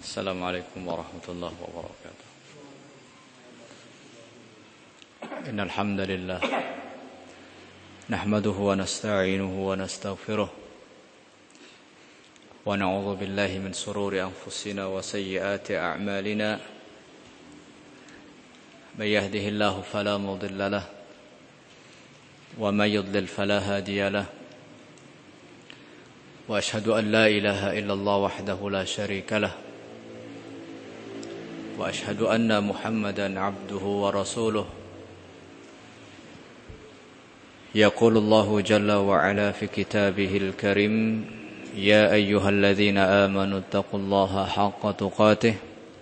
Assalamualaikum warahmatullahi wabarakatuh. Innal hamdalillah nahmaduhu wa nasta'inuhu wa nastaghfiruh wa na'udzu billahi min shururi anfusina wa sayyiati a'malina. May yahdihillahu fala mudilla lahu wa may yudlil fala hadiya lahu. Wa ashhadu an la ilaha illallah wahdahu la syarika lahu. وأشهد أن محمدا عبده ورسوله يقول الله جل وعلا في كتابه الكريم يا أيها الذين آمنوا اتقوا الله حق تقاته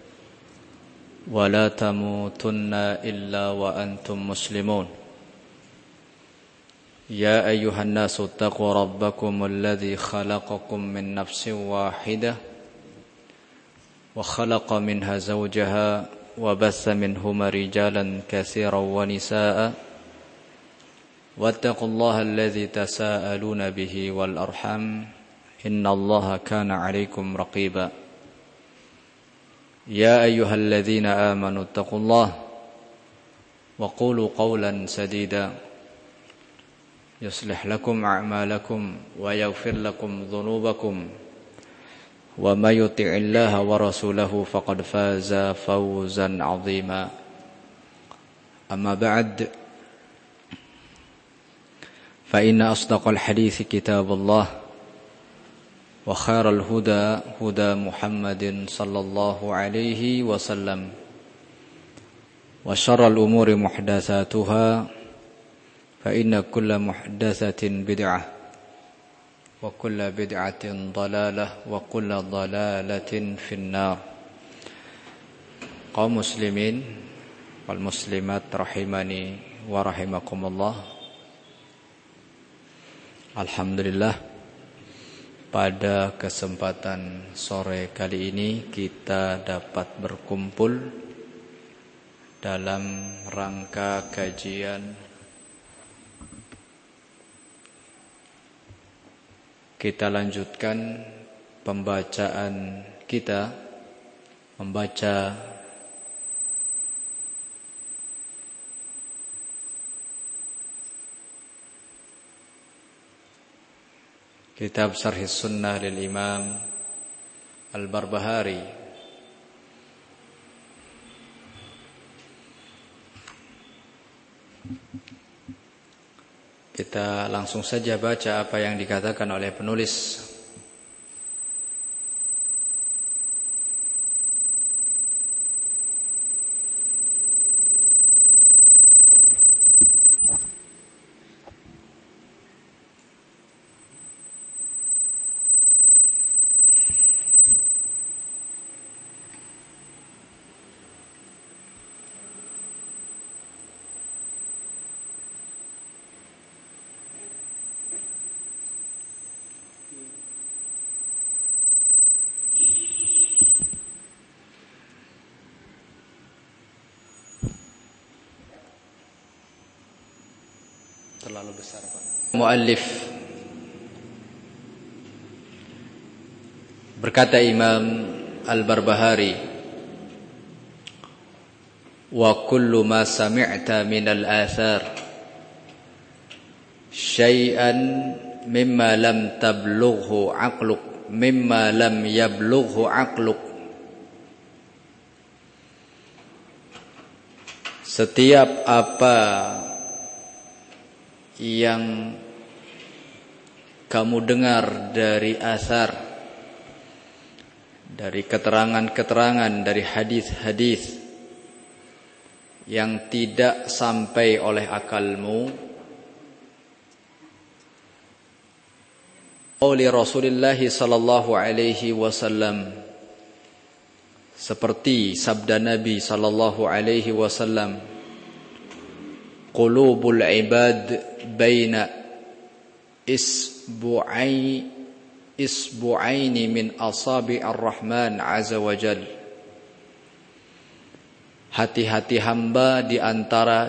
ولا تموتن إلا وأنتم مسلمون يا أيها الناس اتقوا ربكم الذي خلقكم من نفس واحدة وخلق منها زوجها وبث منهما رجالا كثيرا ونساء واتقوا الله الذي تساءلون به والأرحام إن الله كان عليكم رقيبا يا أيها الذين آمنوا اتقوا الله وقولوا قولا سديدا يصلح لكم أعمالكم ويغفر لكم ذنوبكم وَمَا يُطِعِ اللَّهَ وَرَسُولَهُ فَقَدْ فَازَ فَوْزًا عَظِيمًا أما بعد فإن أصدق الحديث كتاب الله وخير الهدى هدى محمد صلى الله عليه وسلم وشر الأمور محدثاتها فإن كل محدثة بدعة وكل بدعة ضلالة وكل ضلالة في النار. Kaum muslimin wal muslimat rahimani wa rahimakumullah. Alhamdulillah, pada kesempatan sore kali ini kita dapat berkumpul dalam rangka kajian. Kita lanjutkan pembacaan kita, membaca kitab Syarh Sunnah lil Imam Al-Barbahari. Kita langsung saja baca apa yang dikatakan oleh penulis. Terlalu besar, Pak. Muallif berkata Imam Al-Barbahari, wa kullu ma sami'ta min al-athar syai'an mimma lam tablughu aqluk mimma lam yablughu aqluk. Setiap apa yang kamu dengar dari asar, dari keterangan-keterangan, dari hadis-hadis yang tidak sampai oleh akalmu, oleh Rasulullah sallallahu alaihi wasallam, seperti sabda Nabi sallallahu alaihi wasallam, qulubul ibad baina isbu'aini min asabi'ir rahman azza wa jal. Hati-hati hamba di antara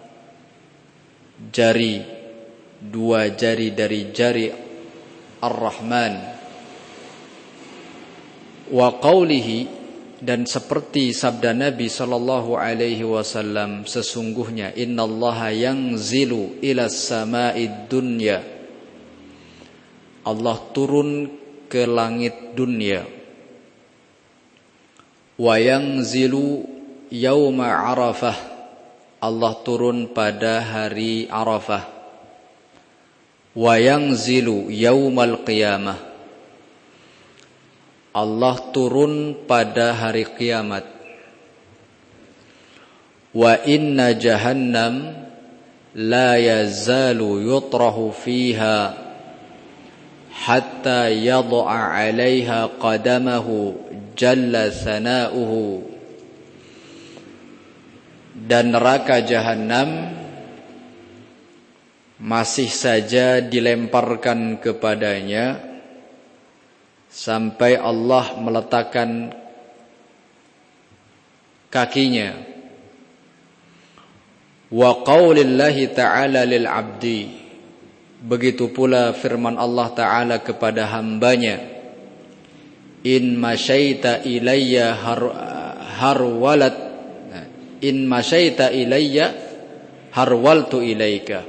dua jari dari jari Ar-Rahman. Wa qawlihi, dan seperti sabda Nabi sallallahu alaihi wasallam, sesungguhnya innallaha yanzilu ila sama'id dunya, Allah turun ke langit dunia, wa yanzilu yauma Arafah, Allah turun pada hari Arafah, wa yanzilu yaumal qiyamah, Allah turun pada hari kiamat. Wa inna jahannam la yazalu yutrahu fiha hatta yad'a 'alaiha qadamahu jalla sana'uhu. Dan neraka jahannam masih saja dilemparkan kepadanya sampai Allah meletakkan kakinya. Wa qaulillahi ta'ala lil 'abdi, begitu pula firman Allah Ta'ala kepada hambanya, in masyaita ilayya harwalat, in masyaita ilayya harwaltu ilaika,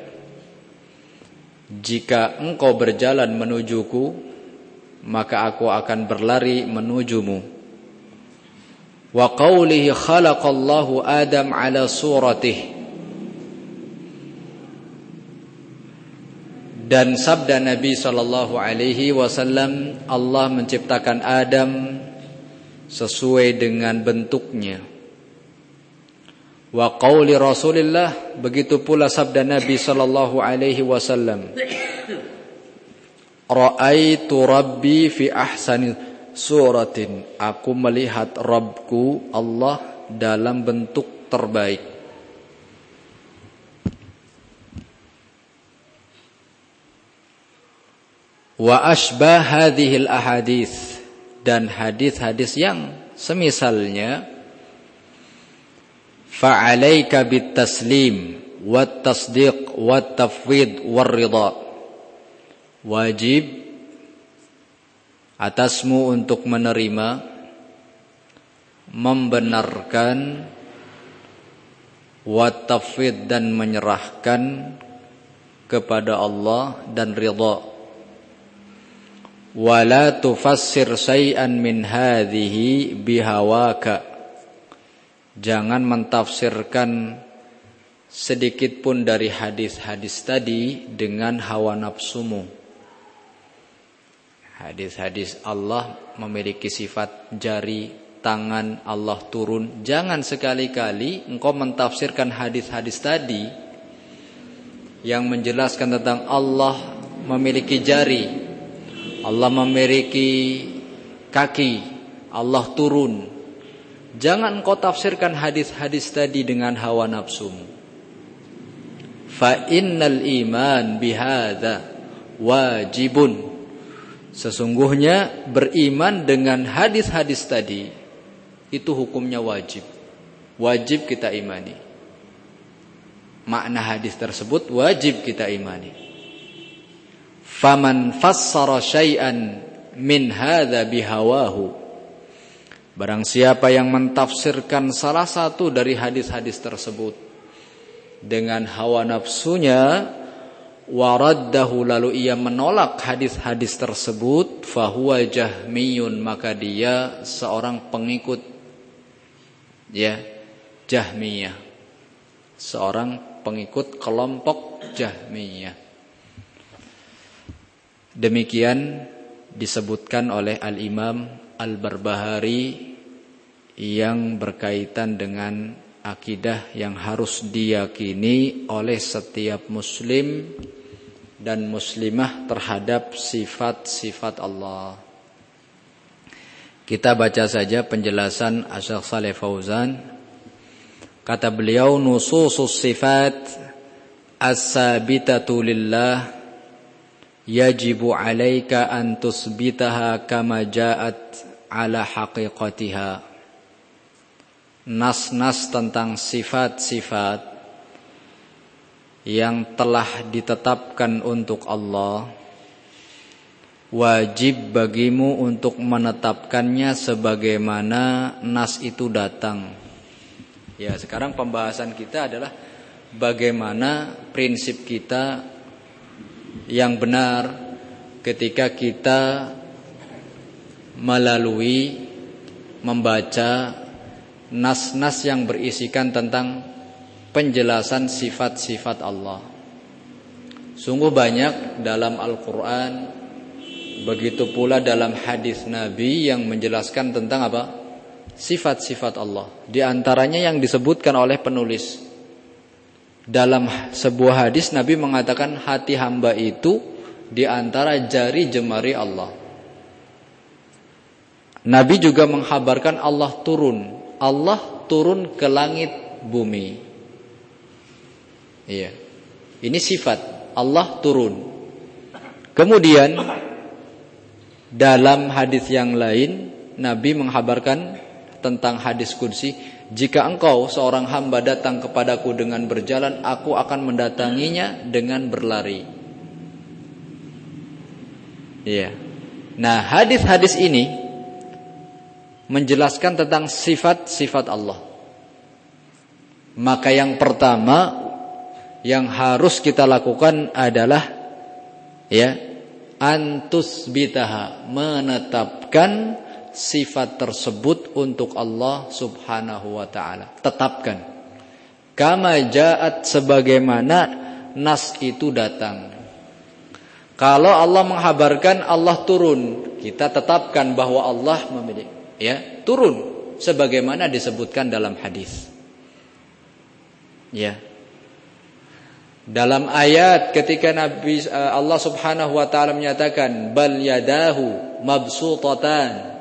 jika engkau berjalan menujuku maka aku akan berlari menujumu. Wa qawlihi khalaqallahu Adam ala suratih, dan sabda Nabi sallallahu alaihi wasallam, Allah menciptakan Adam sesuai dengan bentuknya. Wa qawli Rasulillah, begitu pula sabda Nabi sallallahu alaihi wasallam, ra'aitu rabbi fi ahsani suratin, aku melihat Rabbku Allah dalam bentuk terbaik. Wa ashbah hadhil ahadits, dan hadis-hadis yang semisalnya, fa'alaika bit taslim wat tasdiq wat tafwid war ridha, wajib atasmu untuk menerima, membenarkan, wa tafwid, dan menyerahkan kepada Allah, dan ridha. Wa la tufassir syai'an min hadhihi bihawaka, jangan mentafsirkan sedikit pun dari hadis-hadis tadi dengan hawa nafsumu. Hadis-hadis Allah memiliki sifat jari, tangan, Allah turun. Jangan sekali-kali engkau mentafsirkan hadis-hadis tadi yang menjelaskan tentang Allah memiliki jari, Allah memiliki kaki, Allah turun. Jangan engkau tafsirkan hadis-hadis tadi dengan hawa nafsumu. Fa innal iman bihadza wajibun, sesungguhnya beriman dengan hadis-hadis tadi itu hukumnya wajib. Wajib kita imani. Makna hadis tersebut wajib kita imani. Faman fassara syai'an min hadza bihawahu, barang siapa yang mentafsirkan salah satu dari hadis-hadis tersebut dengan hawa nafsunya, waraddahu, lalu ia menolak hadis-hadis tersebut, fahuwa jahmiyun, maka dia seorang pengikut Jahmiyah, seorang pengikut kelompok Jahmiyah. Demikian disebutkan oleh Al-Imam Al-Barbahari yang berkaitan dengan akidah yang harus diyakini oleh setiap muslim dan muslimah terhadap sifat-sifat Allah. Kita baca saja penjelasan Asy-Syaikh Shalih Fauzan. Kata beliau, nususus sifat as-sabitatu lillah yajibu 'alaika an tusbitaha kama ja'at 'ala haqiqatiha. Nas-nas tentang sifat-sifat yang telah ditetapkan untuk Allah, wajib bagimu untuk menetapkannya sebagaimana nas itu datang. Ya, sekarang pembahasan kita adalah bagaimana prinsip kita yang benar ketika kita melalui membaca nas-nas yang berisikan tentang penjelasan sifat-sifat Allah. Sungguh banyak dalam Al-Quran, begitu pula dalam hadis Nabi yang menjelaskan tentang apa? Sifat-sifat Allah. Di antaranya yang disebutkan oleh penulis. Dalam sebuah hadis Nabi mengatakan hati hamba itu di antara jari jemari Allah. Nabi juga menghabarkan Allah turun ke langit bumi. Iya. Ini sifat Allah turun. Kemudian dalam hadis yang lain Nabi menghabarkan tentang hadis qudsi, jika engkau seorang hamba datang kepadaku dengan berjalan, aku akan mendatanginya dengan berlari. Iya. Nah, hadis-hadis ini menjelaskan tentang sifat-sifat Allah. Maka yang pertama yang harus kita lakukan adalah antusbitaha, menetapkan sifat tersebut untuk Allah Subhanahu wa taala. Tetapkan. Kama ja'at, sebagaimana nas itu datang. Kalau Allah menghabarkan Allah turun, kita tetapkan bahwa Allah memiliki turun sebagaimana disebutkan dalam hadis. Ya. Dalam ayat ketika Allah Subhanahu wa taala menyatakan bal yadahu mabsutatan,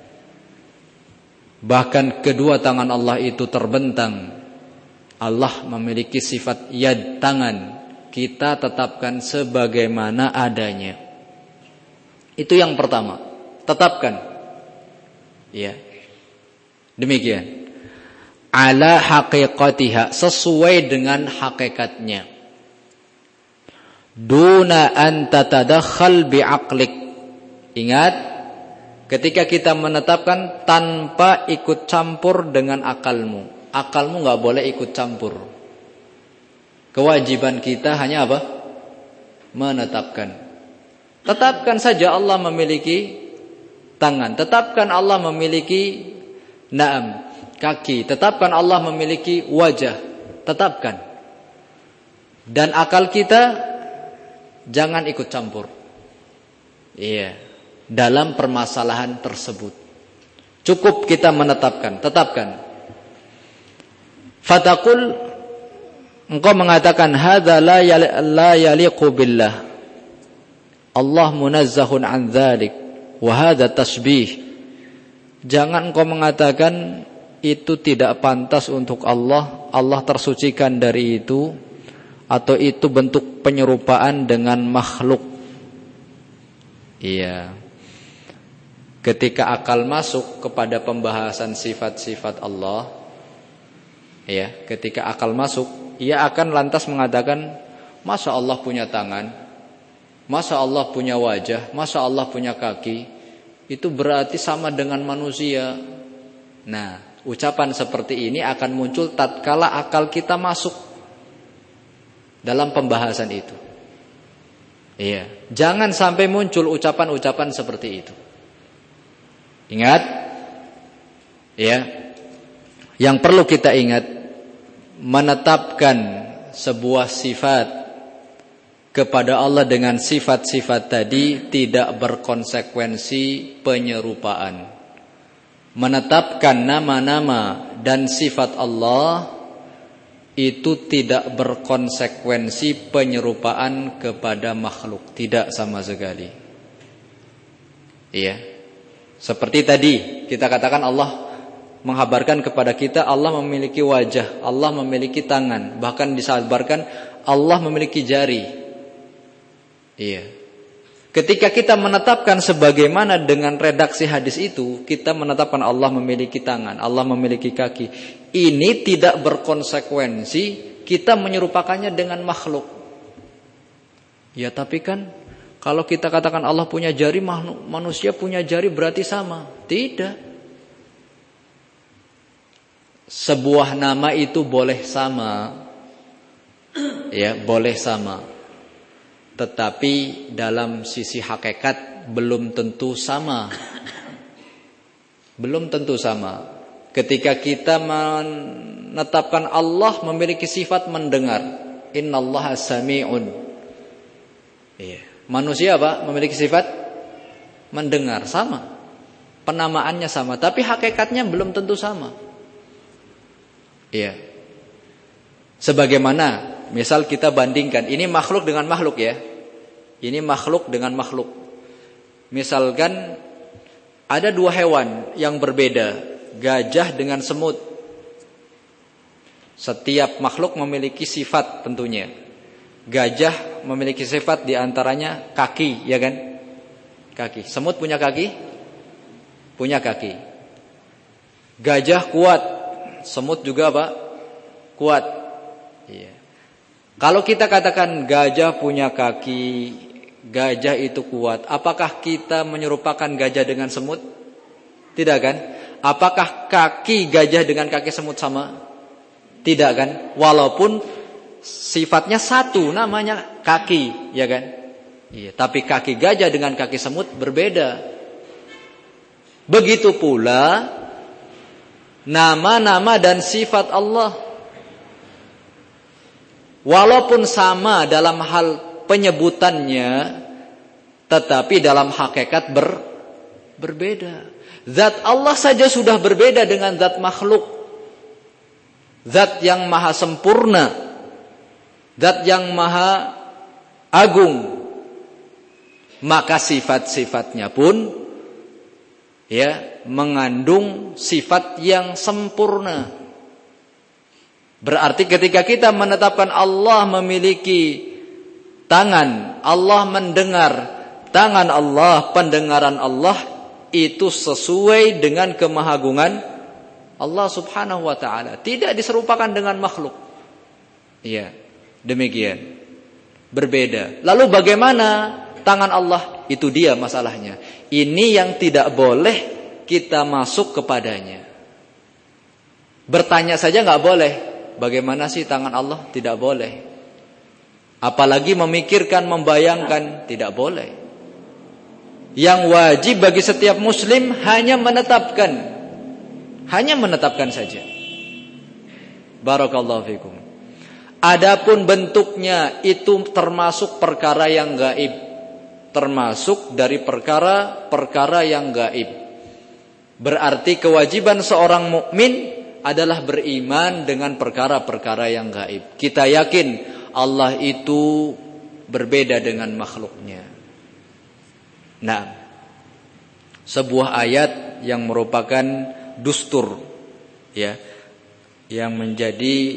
bahkan kedua tangan Allah itu terbentang. Allah memiliki sifat yad, tangan. Kita tetapkan sebagaimana adanya. Itu yang pertama. Tetapkan. Ya. Demikian. Ala haqiqatiha, sesuai dengan hakikatnya. Duna an tatadakhal bi'aqlik. Ingat, ketika kita menetapkan tanpa ikut campur dengan akalmu. Akalmu enggak boleh ikut campur. Kewajiban kita hanya apa? Menetapkan. Tetapkan saja Allah memiliki tangan. Tetapkan Allah memiliki kaki. Tetapkan Allah memiliki wajah. Tetapkan. Dan akal kita jangan ikut campur. Iya. Dalam permasalahan tersebut. Cukup kita menetapkan. Tetapkan. Fatakul, engkau mengatakan hadza la yaliqu billah. Allah munazzahun an dzalik wa hadza tasbih. Jangan engkau mengatakan itu tidak pantas untuk Allah, Allah tersucikan dari itu, atau itu bentuk penyerupaan dengan makhluk. Iya. Ketika akal masuk kepada pembahasan sifat-sifat Allah, ketika akal masuk, ia akan lantas mengatakan, masa Allah punya tangan, masa Allah punya wajah, masa Allah punya kaki, itu berarti sama dengan manusia. Nah, ucapan seperti ini akan muncul tatkala akal kita masuk dalam pembahasan itu. Iya, jangan sampai muncul ucapan-ucapan seperti itu. Ingat, yang perlu kita ingat, menetapkan sebuah sifat kepada Allah dengan sifat-sifat tadi tidak berkonsekuensi penyerupaan. Menetapkan nama-nama dan sifat Allah itu tidak berkonsekuensi penyerupaan kepada makhluk, tidak sama sekali. Iya. Seperti tadi kita katakan Allah menghabarkan kepada kita Allah memiliki wajah, Allah memiliki tangan, bahkan disabarkan Allah memiliki jari. Iya. Ketika kita menetapkan sebagaimana dengan redaksi hadis itu, kita menetapkan Allah memiliki tangan, Allah memiliki kaki. Ini tidak berkonsekuensi kita menyerupakannya dengan makhluk. Ya, tapi kan Kalau kita katakan Allah punya jari, manusia punya jari berarti sama. Tidak. Sebuah nama itu boleh sama. Ya, boleh sama. Tetapi dalam sisi hakikat belum tentu sama. Belum tentu sama. Ketika kita menetapkan Allah memiliki sifat mendengar. Innallaha sami'un. Iya. Manusia apa? Memiliki sifat mendengar, sama. Penamaannya sama, tapi hakikatnya belum tentu sama. Iya. Sebagaimana misal kita bandingkan, ini makhluk dengan makhluk ya. Ini makhluk dengan makhluk. Misalkan ada dua hewan yang berbeda, gajah dengan semut. Setiap makhluk memiliki sifat tentunya. Gajah memiliki sifat diantaranya kaki, ya kan? Kaki. Semut punya kaki? Punya kaki. Gajah kuat, semut juga apa? Kuat. Iya. Kalau kita katakan gajah punya kaki, gajah itu kuat, apakah kita menyerupakan gajah dengan semut? Tidak kan? Apakah kaki gajah dengan kaki semut sama? Tidak kan? Walaupun sifatnya satu, namanya kaki, ya kan? Iya, tapi kaki gajah dengan kaki semut berbeda. Begitu pula nama-nama dan sifat Allah. Walaupun sama dalam hal penyebutannya, tetapi dalam hakikat berbeda. Zat Allah saja sudah berbeda dengan zat makhluk. Zat yang maha sempurna, zat yang maha agung, maka sifat-sifatnya pun ya mengandung sifat yang sempurna. Berarti ketika kita menetapkan Allah memiliki tangan, Allah mendengar, tangan Allah, pendengaran Allah, itu sesuai dengan kemahagungan Allah subhanahu wa ta'ala. Tidak diserupakan dengan makhluk. Iya, demikian. Berbeda. Lalu bagaimana tangan Allah? Itu dia masalahnya. Ini yang tidak boleh kita masuk kepadanya. Bertanya saja nggak boleh. Bagaimana sih tangan Allah? Tidak boleh. Apalagi memikirkan, membayangkan, tidak boleh. Yang wajib bagi setiap muslim hanya menetapkan. Hanya menetapkan saja. Barakallahu fikum. Adapun bentuknya itu termasuk perkara yang gaib. Termasuk dari perkara-perkara yang gaib. Berarti kewajiban seorang mukmin adalah beriman dengan perkara-perkara yang gaib. Kita yakin Allah itu berbeda dengan makhluknya. Nah, sebuah ayat yang merupakan dustur, ya, yang menjadi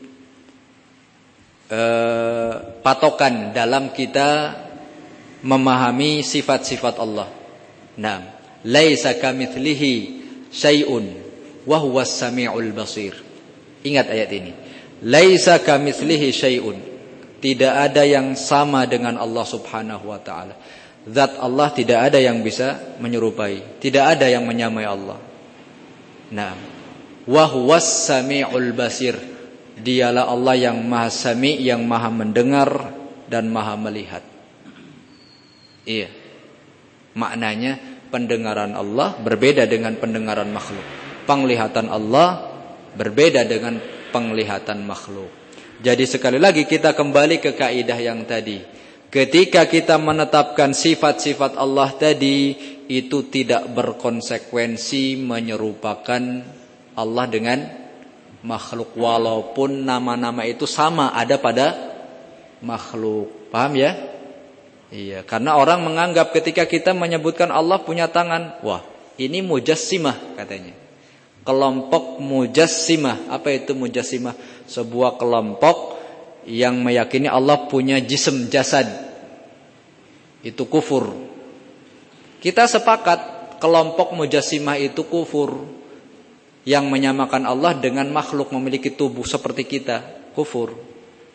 patokan dalam kita memahami sifat-sifat Allah. Nah, laisa kamitslihi syai'un wa huwas samiul basir. Ingat ayat ini. Laisa kamitslihi syai'un. Tidak ada yang sama dengan Allah Subhanahu wa taala. Zat Allah tidak ada yang bisa menyerupai, tidak ada yang menyamai Allah. Nah, wa huwas samiul basir. Dialah Allah yang maha sami, yang maha mendengar dan maha melihat. Iya. Maknanya pendengaran Allah berbeda dengan pendengaran makhluk. Penglihatan Allah berbeda dengan penglihatan makhluk. Jadi sekali lagi kita kembali ke kaidah yang tadi. Ketika kita menetapkan sifat-sifat Allah tadi, itu tidak berkonsekuensi menyerupakan Allah dengan makhluk, walaupun nama-nama itu sama ada pada makhluk. Paham ya? Iya, karena orang menganggap ketika kita menyebutkan Allah punya tangan, wah, ini mujassimah katanya. Kelompok mujassimah. Apa itu mujassimah? Sebuah kelompok yang meyakini Allah punya jism, jasad. Itu kufur. Kita sepakat kelompok mujassimah itu kufur. Yang menyamakan Allah dengan makhluk memiliki tubuh seperti kita, kufur.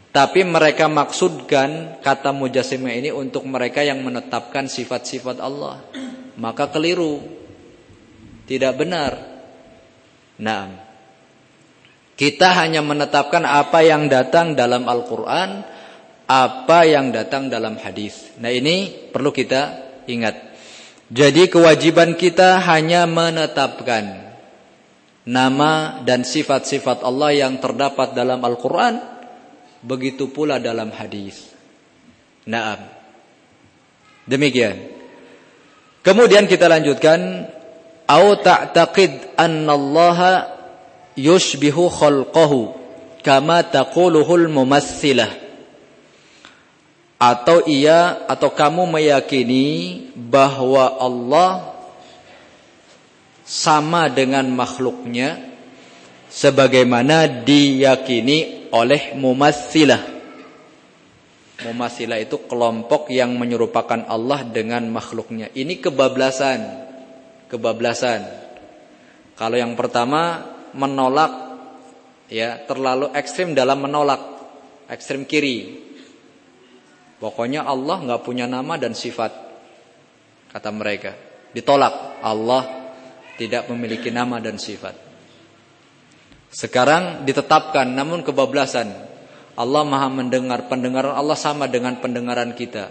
Tapi mereka maksudkan kata mujassimah ini untuk mereka yang menetapkan sifat-sifat Allah. Maka keliru. Tidak benar. Nah, kita hanya menetapkan apa yang datang dalam Al-Quran, apa yang datang dalam hadis. Nah, ini perlu kita ingat. Jadi kewajiban kita hanya menetapkan nama dan sifat-sifat Allah yang terdapat dalam Al-Quran. Begitu pula dalam hadis. Naam. Demikian. Kemudian kita lanjutkan. Au ta'taqid annallaha yushbihu khalqahu kama taquluhul mumassilah. Atau kamu meyakini bahwa Allah sama dengan makhluknya sebagaimana diyakini oleh mumassilah. Mumassilah itu kelompok yang menyerupakan Allah dengan makhluknya. Ini kebablasan. Kalau yang pertama menolak, ya, terlalu ekstrim dalam menolak, ekstrim kiri. Pokoknya Allah nggak punya nama dan sifat, kata mereka. Ditolak. Allah tidak memiliki nama dan sifat. Sekarang ditetapkan, namun kebablasan. Allah Maha mendengar, pendengaran Allah sama dengan pendengaran kita.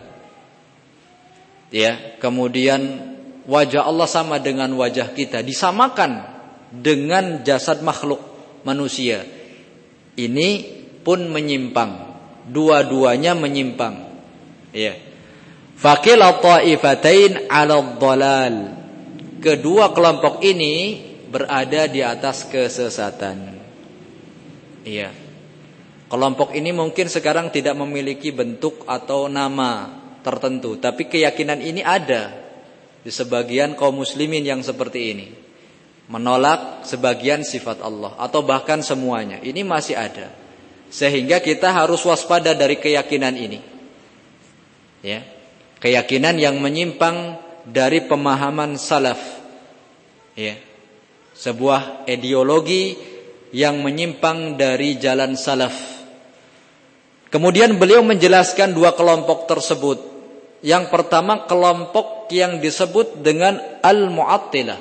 Ya, kemudian wajah Allah sama dengan wajah kita, disamakan dengan jasad makhluk manusia. Ini pun menyimpang. Dua-duanya menyimpang. Ya. Faqila ta'ifatain 'ala dhalal. Kedua kelompok ini berada di atas kesesatan. Iya. Kelompok ini mungkin sekarang tidak memiliki bentuk atau nama tertentu, tapi keyakinan ini ada di sebagian kaum muslimin yang seperti ini. Menolak sebagian sifat Allah atau bahkan semuanya. Ini masih ada. Sehingga kita harus waspada dari keyakinan ini. Ya. Keyakinan yang menyimpang dari pemahaman salaf. Ya. Sebuah ideologi yang menyimpang dari jalan salaf. Kemudian beliau menjelaskan dua kelompok tersebut. Yang pertama kelompok yang disebut dengan al-mu'attilah.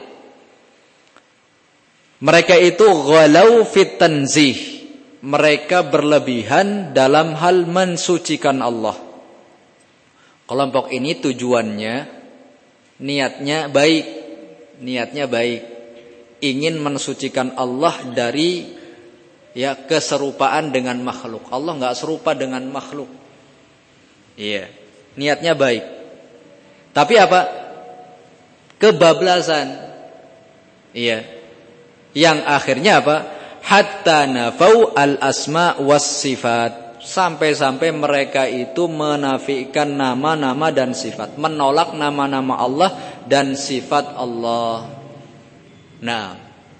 Mereka itu ghalau fit tanzih. Mereka berlebihan dalam hal mensucikan Allah. Kelompok ini tujuannya, niatnya baik. Ingin mensucikan Allah dari, ya, keserupaan dengan makhluk. Allah enggak serupa dengan makhluk. Iya, niatnya baik. Tapi apa? Kebablasan. Iya. Yang akhirnya apa? Hatta nafau al-asma was sifat. Sampai-sampai mereka itu menafikan nama-nama dan sifat, menolak nama-nama Allah dan sifat Allah. Nah,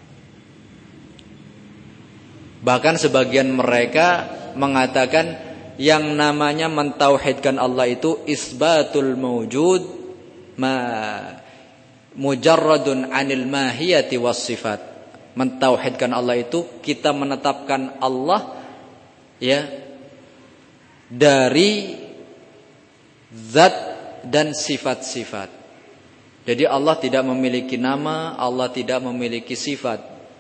bahkan sebagian mereka mengatakan yang namanya mentauhidkan Allah itu isbatul mawjud mujarradun anil mahiyati was sifat. Mentauhidkan Allah itu kita menetapkan Allah, ya, dari zat dan sifat-sifat. Jadi Allah tidak memiliki nama, Allah tidak memiliki sifat.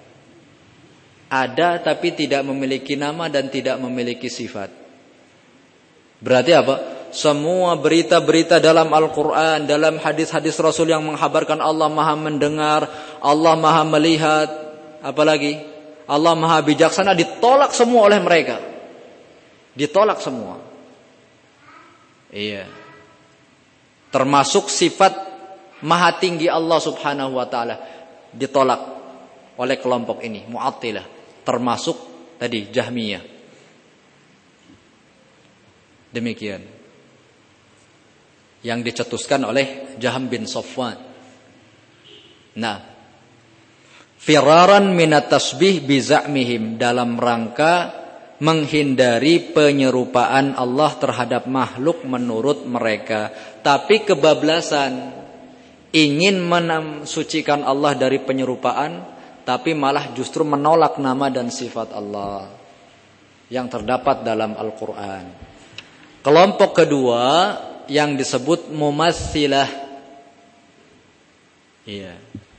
Ada tapi tidak memiliki nama dan tidak memiliki sifat. Berarti apa? Semua berita-berita dalam Al-Quran, dalam hadis-hadis Rasul yang menghabarkan Allah Maha mendengar, Allah Maha melihat, apalagi Allah Maha bijaksana, ditolak semua oleh mereka. Ditolak semua. Iya. Termasuk sifat Maha tinggi Allah Subhanahu wa ta'ala ditolak oleh kelompok ini, Mu'attilah, termasuk tadi Jahmiyah. Demikian yang dicetuskan oleh Jahm bin Safwan. Nah, firaran minat tasbih biza'mihim, dalam rangka menghindari penyerupaan Allah terhadap makhluk menurut mereka. Tapi kebablasan, ingin mensucikan Allah dari penyerupaan, tapi malah justru menolak nama dan sifat Allah. yang terdapat dalam Al-Quran. Kelompok kedua yang disebut mumatsilah. Iya.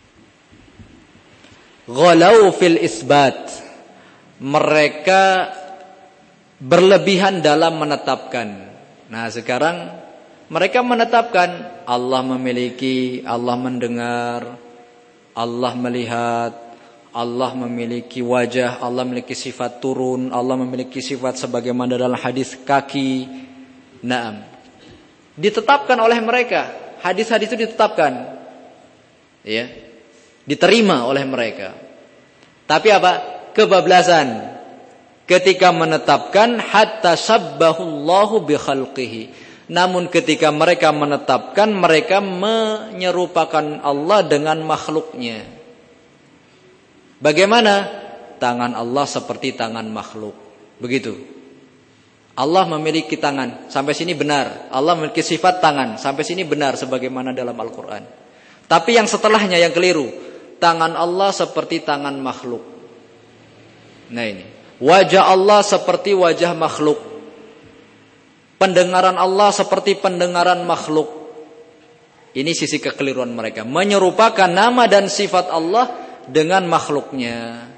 Ghalau fil isbat. Mereka berlebihan dalam menetapkan. Nah, sekarang mereka menetapkan Allah memiliki, Allah mendengar, Allah melihat, Allah memiliki wajah, Allah memiliki sifat turun, Allah memiliki sifat sebagaimana dalam hadis kaki. Naam. Ditetapkan oleh mereka. Hadis-hadis itu ditetapkan. Ya. Diterima oleh mereka. Tapi apa? Kebablasan. Ketika menetapkan hatta sabbahullahu bi khalqihi. Namun ketika mereka menetapkan, mereka menyerupakan Allah dengan makhluknya. Bagaimana? Tangan Allah seperti tangan makhluk. Begitu. Allah memiliki tangan. Sampai sini benar. Allah memiliki sifat tangan. Sampai sini benar sebagaimana dalam Al-Quran. Tapi yang setelahnya yang keliru. Tangan Allah seperti tangan makhluk. Nah ini. Wajah Allah seperti wajah makhluk. Pendengaran Allah seperti pendengaran makhluk. Ini sisi kekeliruan mereka. Menyerupakan nama dan sifat Allah dengan makhluknya.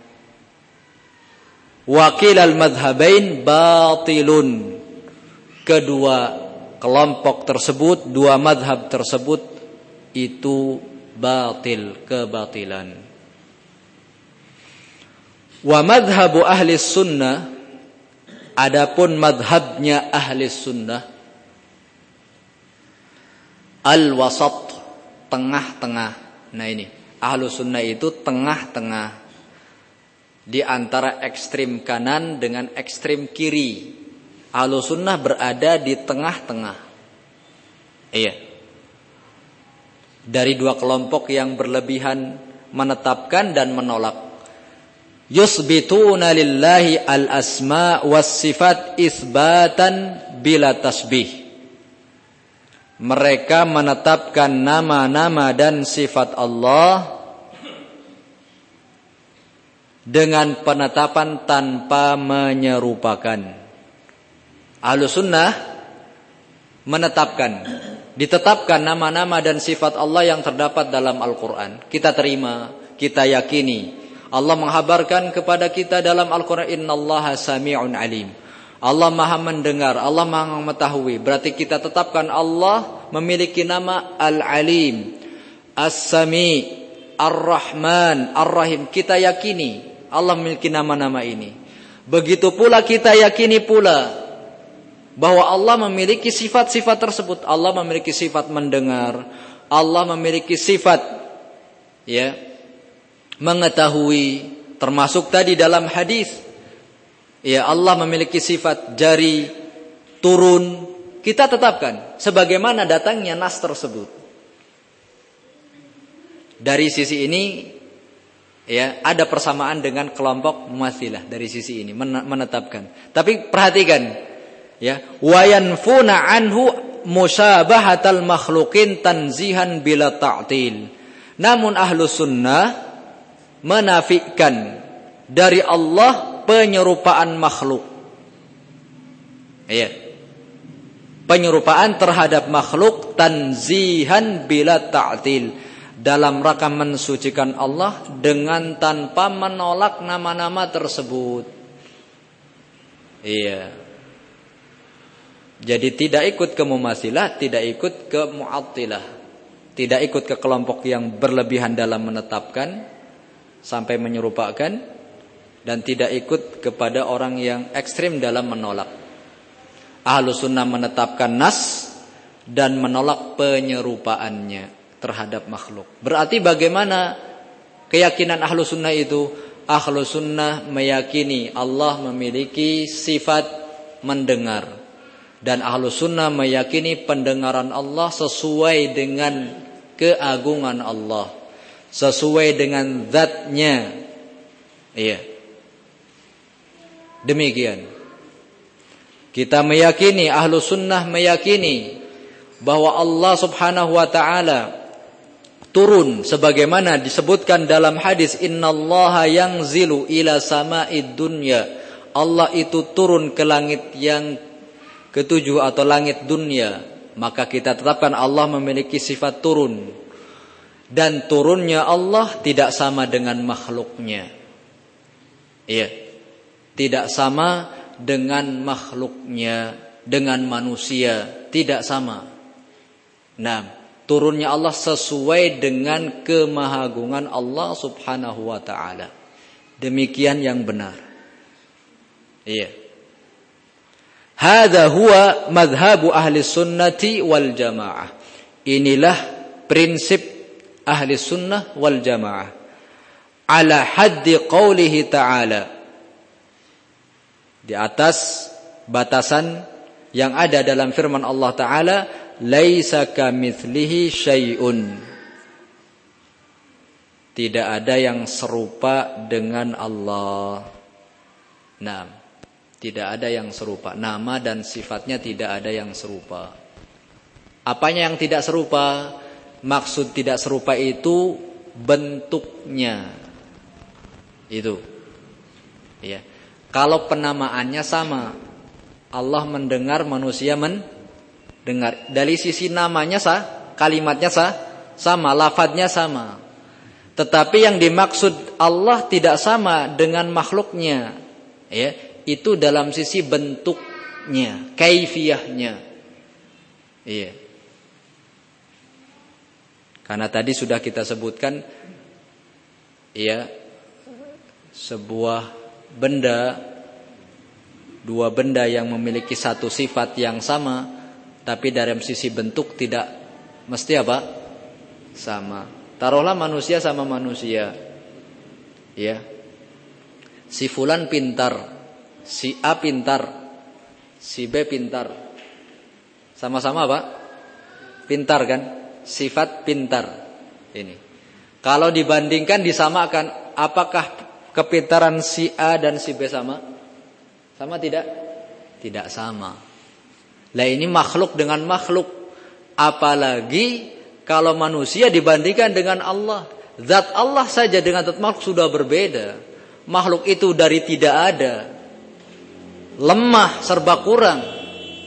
Wakil al-madhabain batilun. Kedua kelompok tersebut, dua madhab tersebut itu batil, kebatilan. Wa madhabu ahli sunnah, adapun madhabnya ahli sunnah, al-wasat, tengah-tengah. Nah ini, ahli sunnah itu tengah-tengah. Di antara ekstrim kanan dengan ekstrim kiri. Ahlu sunnah berada di tengah-tengah. Iya. Dari dua kelompok yang berlebihan menetapkan dan menolak. Yusbituna lillahi al-asma' was-sifat isbatan bila tasbih. Mereka menetapkan nama-nama dan sifat Allah dengan penetapan tanpa menyerupakan. Ahlus sunnah menetapkan, ditetapkan nama-nama dan sifat Allah yang terdapat dalam Al-Quran. Kita terima, kita yakini. Allah menghabarkan kepada kita dalam Al-Quran, innallaha sami'un alim. Allah maha mendengar, Allah maha mengetahui. Berarti kita tetapkan Allah memiliki nama Al-Alim, As-Sami', Ar-Rahman, Ar-Rahim. Kita yakini Allah memiliki nama-nama ini. Begitu pula kita yakini pula bahwa Allah memiliki sifat-sifat tersebut. Allah memiliki sifat mendengar, Allah memiliki sifat mengetahui, termasuk tadi dalam hadis. Allah memiliki sifat jari turun. Kita tetapkan sebagaimana datangnya nas tersebut. Dari sisi ini ada persamaan dengan kelompok mumatsilah dari sisi ini menetapkan. Tapi perhatikan wa yanfuna anhu musyabahatal makhluqin tanzihan bila ta'til. Namun ahlu sunnah menafikan dari Allah penyerupaan makhluk. Penyerupaan terhadap makhluk tanzihan bila ta'til. Dalam rangka mensucikan Allah dengan tanpa menolak nama-nama tersebut. Jadi tidak ikut ke mumatsilah, tidak ikut ke mu'attilah. Tidak ikut ke kelompok yang berlebihan dalam menetapkan sampai menyerupakan, dan tidak ikut kepada orang yang ekstrim dalam menolak. Ahlus sunnah menetapkan nas dan menolak penyerupaannya terhadap makhluk. Berarti bagaimana keyakinan ahlu sunnah itu? Ahlu sunnah meyakini Allah memiliki sifat mendengar. Dan ahlu sunnah meyakini pendengaran Allah sesuai dengan keagungan Allah, sesuai dengan zatnya. Demikian. Kita meyakini, ahlu sunnah meyakini bahwa Allah subhanahu wa ta'ala turun sebagaimana disebutkan dalam hadis, innallaha yanzilu ila sama'id dunya. Allah itu turun ke langit yang ketujuh atau langit dunia, maka kita tetapkan Allah memiliki sifat turun. Dan turunnya Allah tidak sama dengan makhluknya. Iya. Tidak sama dengan makhluknya, dengan manusia, tidak sama. Nah, turunnya Allah sesuai dengan kemahagungan Allah Subhanahu wa taala. Demikian yang benar. Iya. Hadza huwa madhhabu ahli sunnati wal jamaah. Inilah prinsip ahli sunnah wal jamaah. Ala haddi qawlihi ta'ala. Di atas batasan yang ada dalam firman Allah Ta'ala, laisa kamitslihi syai'un. Tidak ada yang serupa dengan Allah. Nah, tidak ada yang serupa. Nama dan sifatnya tidak ada yang serupa. Apanya yang tidak serupa? Maksud tidak serupa itu bentuknya. Itu. Ya. Kalau penamaannya sama, Allah mendengar, manusia mendengar. Dari sisi namanya kalimatnya sama, lafadznya sama. Tetapi yang dimaksud Allah tidak sama dengan makhluknya. Ya, itu dalam sisi bentuknya, kaifiyahnya. Iya. Karena tadi sudah kita sebutkan, ya, sebuah benda, dua benda yang memiliki satu sifat yang sama, tapi dalam sisi bentuk tidak mesti apa? Sama. Taruhlah manusia sama manusia. Ya. Si fulan pintar, si A pintar, si B pintar. Sama-sama apa? Pintar kan? Sifat pintar. Ini. Kalau dibandingkan, disamakan, apakah kepintaran si A dan si B sama? Sama tidak? Tidak sama. Lah ini makhluk dengan makhluk. Apalagi kalau manusia dibandingkan dengan Allah. Zat Allah saja dengan zat makhluk sudah berbeda. Makhluk itu dari tidak ada, lemah, serba kurang.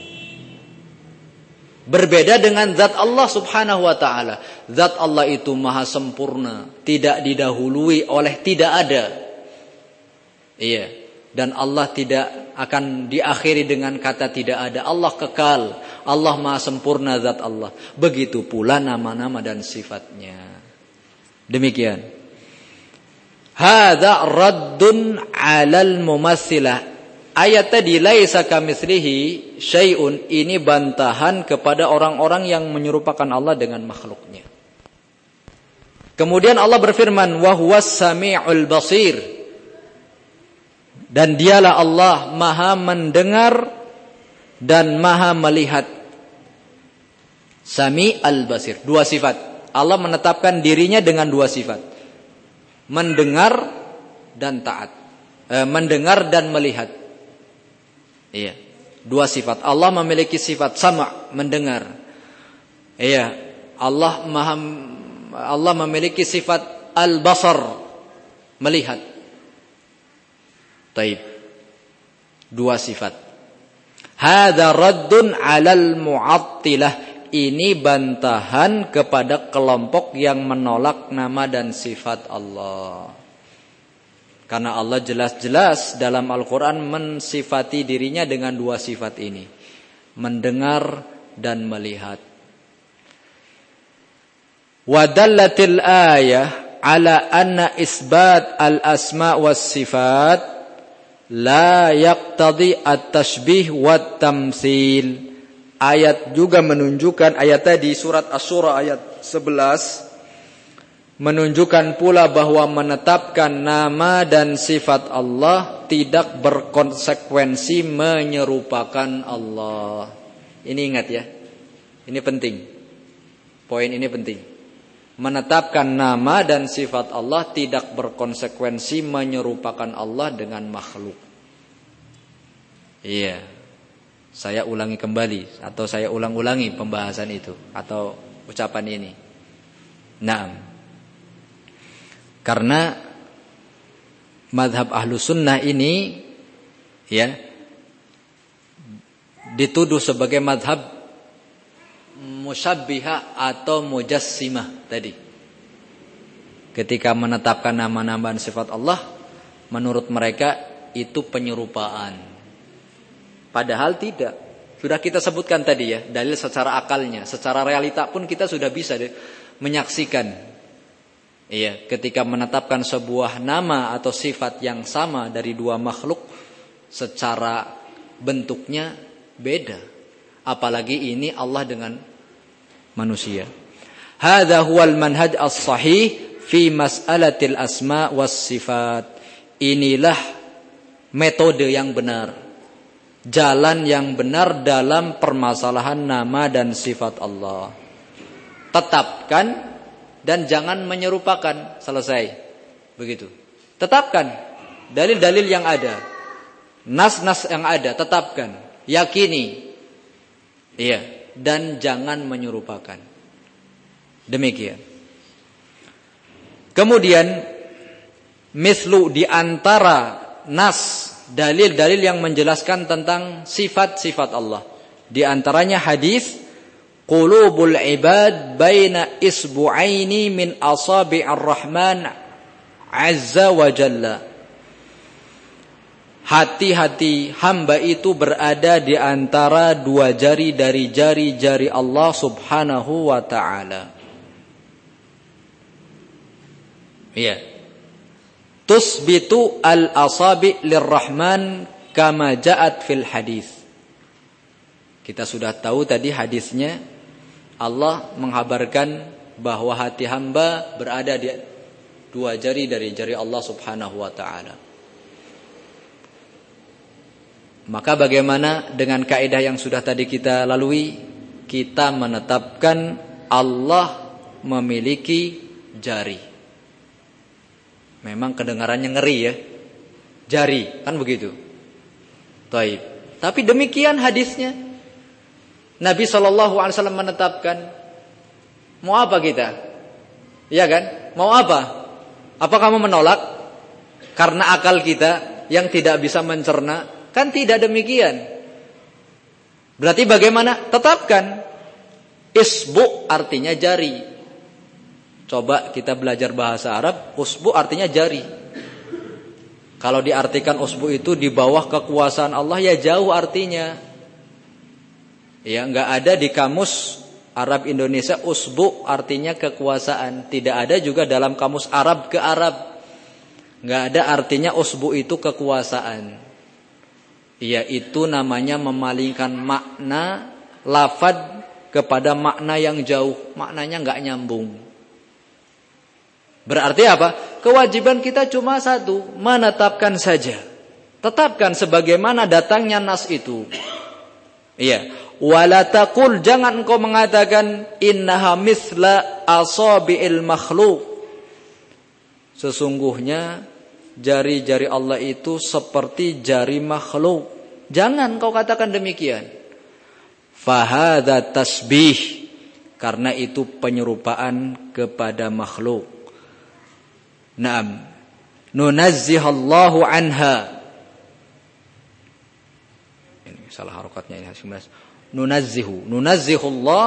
Berbeda dengan zat Allah Subhanahu wa ta'ala. Zat Allah itu maha sempurna, tidak didahului oleh tidak ada. Iya. Dan Allah tidak akan diakhiri dengan kata tidak ada. Allah kekal. Allah maha sempurna zat Allah. Begitu pula nama-nama dan sifatnya. Demikian. Hadza raddun 'alal mumatsilah. Ayat tadi laisa kamitslihi syai'un, ini bantahan kepada orang-orang yang menyerupakan Allah dengan makhluknya. Kemudian Allah berfirman, wa huwas sami'ul basir. Dan dialah Allah maha mendengar dan maha melihat. Sami al-basir, dua sifat. Allah menetapkan dirinya dengan dua sifat. Mendengar dan taat. Mendengar dan melihat. Iya, dua sifat. Allah memiliki sifat sama', mendengar. Iya, Allah memiliki sifat al-basar, melihat. Taib. Dua sifat. Hadza raddun 'alal mu'attilah. Ini bantahan kepada kelompok yang menolak nama dan sifat Allah. Karena Allah jelas-jelas dalam Al-Quran mensifati dirinya dengan dua sifat ini. Mendengar dan melihat. Wadallatil ayah ala anna isbat al-asma' was sifat la yaqtadi at-tashbih wat tamtsil. Ayat juga menunjukkan, ayat tadi surat Asy-Syura ayat 11 menunjukkan pula bahwa menetapkan nama dan sifat Allah tidak berkonsekuensi menyerupakan Allah. Ini ingat ya. Ini penting. Poin ini penting. Menetapkan nama dan sifat Allah tidak berkonsekuensi menyerupakan Allah dengan makhluk. Iya. Saya ulangi kembali atau saya ulang-ulangi pembahasan itu atau ucapan ini. Naam. Karena madhab ahlu sunnah ini, ya, dituduh sebagai madhab musyabbihah atau mujassimah tadi. Ketika menetapkan nama-nama dan sifat Allah, menurut mereka itu penyerupaan. Padahal tidak. Sudah kita sebutkan tadi ya, dalil secara akalnya, secara realita pun kita sudah bisa menyaksikan. Iya, ketika menetapkan sebuah nama atau sifat yang sama dari dua makhluk, secara bentuknya beda. Apalagi ini Allah dengan manusia. Hadza huwal manhaj as-sahih fi mas'alatil asma was sifat. Inilah metode yang benar, jalan yang benar dalam permasalahan nama dan sifat Allah. Tetapkan dan jangan menyerupakan. Selesai. Begitu. Tetapkan dalil-dalil yang ada, nas-nas yang ada, tetapkan, yakini. Iya, dan jangan menyerupakan. Demikian. Kemudian mislu di antara nas, dalil-dalil yang menjelaskan tentang sifat-sifat Allah. Di antaranya hadis qulubul ibad baina isbu'aini min asabi'ir rahman azza wa jalla. Hati-hati hamba itu berada di antara dua jari dari jari-jari Allah subhanahu wa ta'ala. Iya. Tusbitu al-asabi' lirrahman kama ja'at fil hadis. Kita sudah tahu tadi hadisnya, Allah menghabarkan bahwa hati hamba berada di dua jari dari jari Allah subhanahu wa ta'ala. Maka bagaimana dengan kaidah yang sudah tadi kita lalui? Kita menetapkan Allah memiliki jari. Memang kedengarannya ngeri ya, jari, kan begitu. Taib. Tapi demikian hadisnya. Nabi SAW menetapkan. Mau apa kita? Iya kan? Mau apa? Apa kamu menolak? Karena akal kita yang tidak bisa mencerna? Kan tidak demikian. Berarti bagaimana? Tetapkan. Isbu artinya jari. Coba kita belajar bahasa Arab. Usbu artinya jari. Kalau diartikan usbu itu di bawah kekuasaan Allah, ya jauh artinya. Ya, enggak ada di kamus Arab Indonesia usbu artinya kekuasaan. Tidak ada juga dalam kamus Arab ke Arab. Enggak ada artinya usbu itu kekuasaan. Yaitu namanya memalingkan makna lafad kepada makna yang jauh. Maknanya enggak nyambung. Berarti apa? Kewajiban kita cuma satu, menetapkan saja. Tetapkan sebagaimana datangnya nas itu. Iya. Wala taqul, jangan engkau mengatakan innaha misla asabi'il makhluk. Sesungguhnya jari-jari Allah itu seperti jari makhluk. Jangan kau katakan demikian. Fahadha tasbih, karena itu penyerupaan kepada makhluk. Naam, nunazzihallahu anha. Ini salah harokatnya ini 19. Nunazzihullah.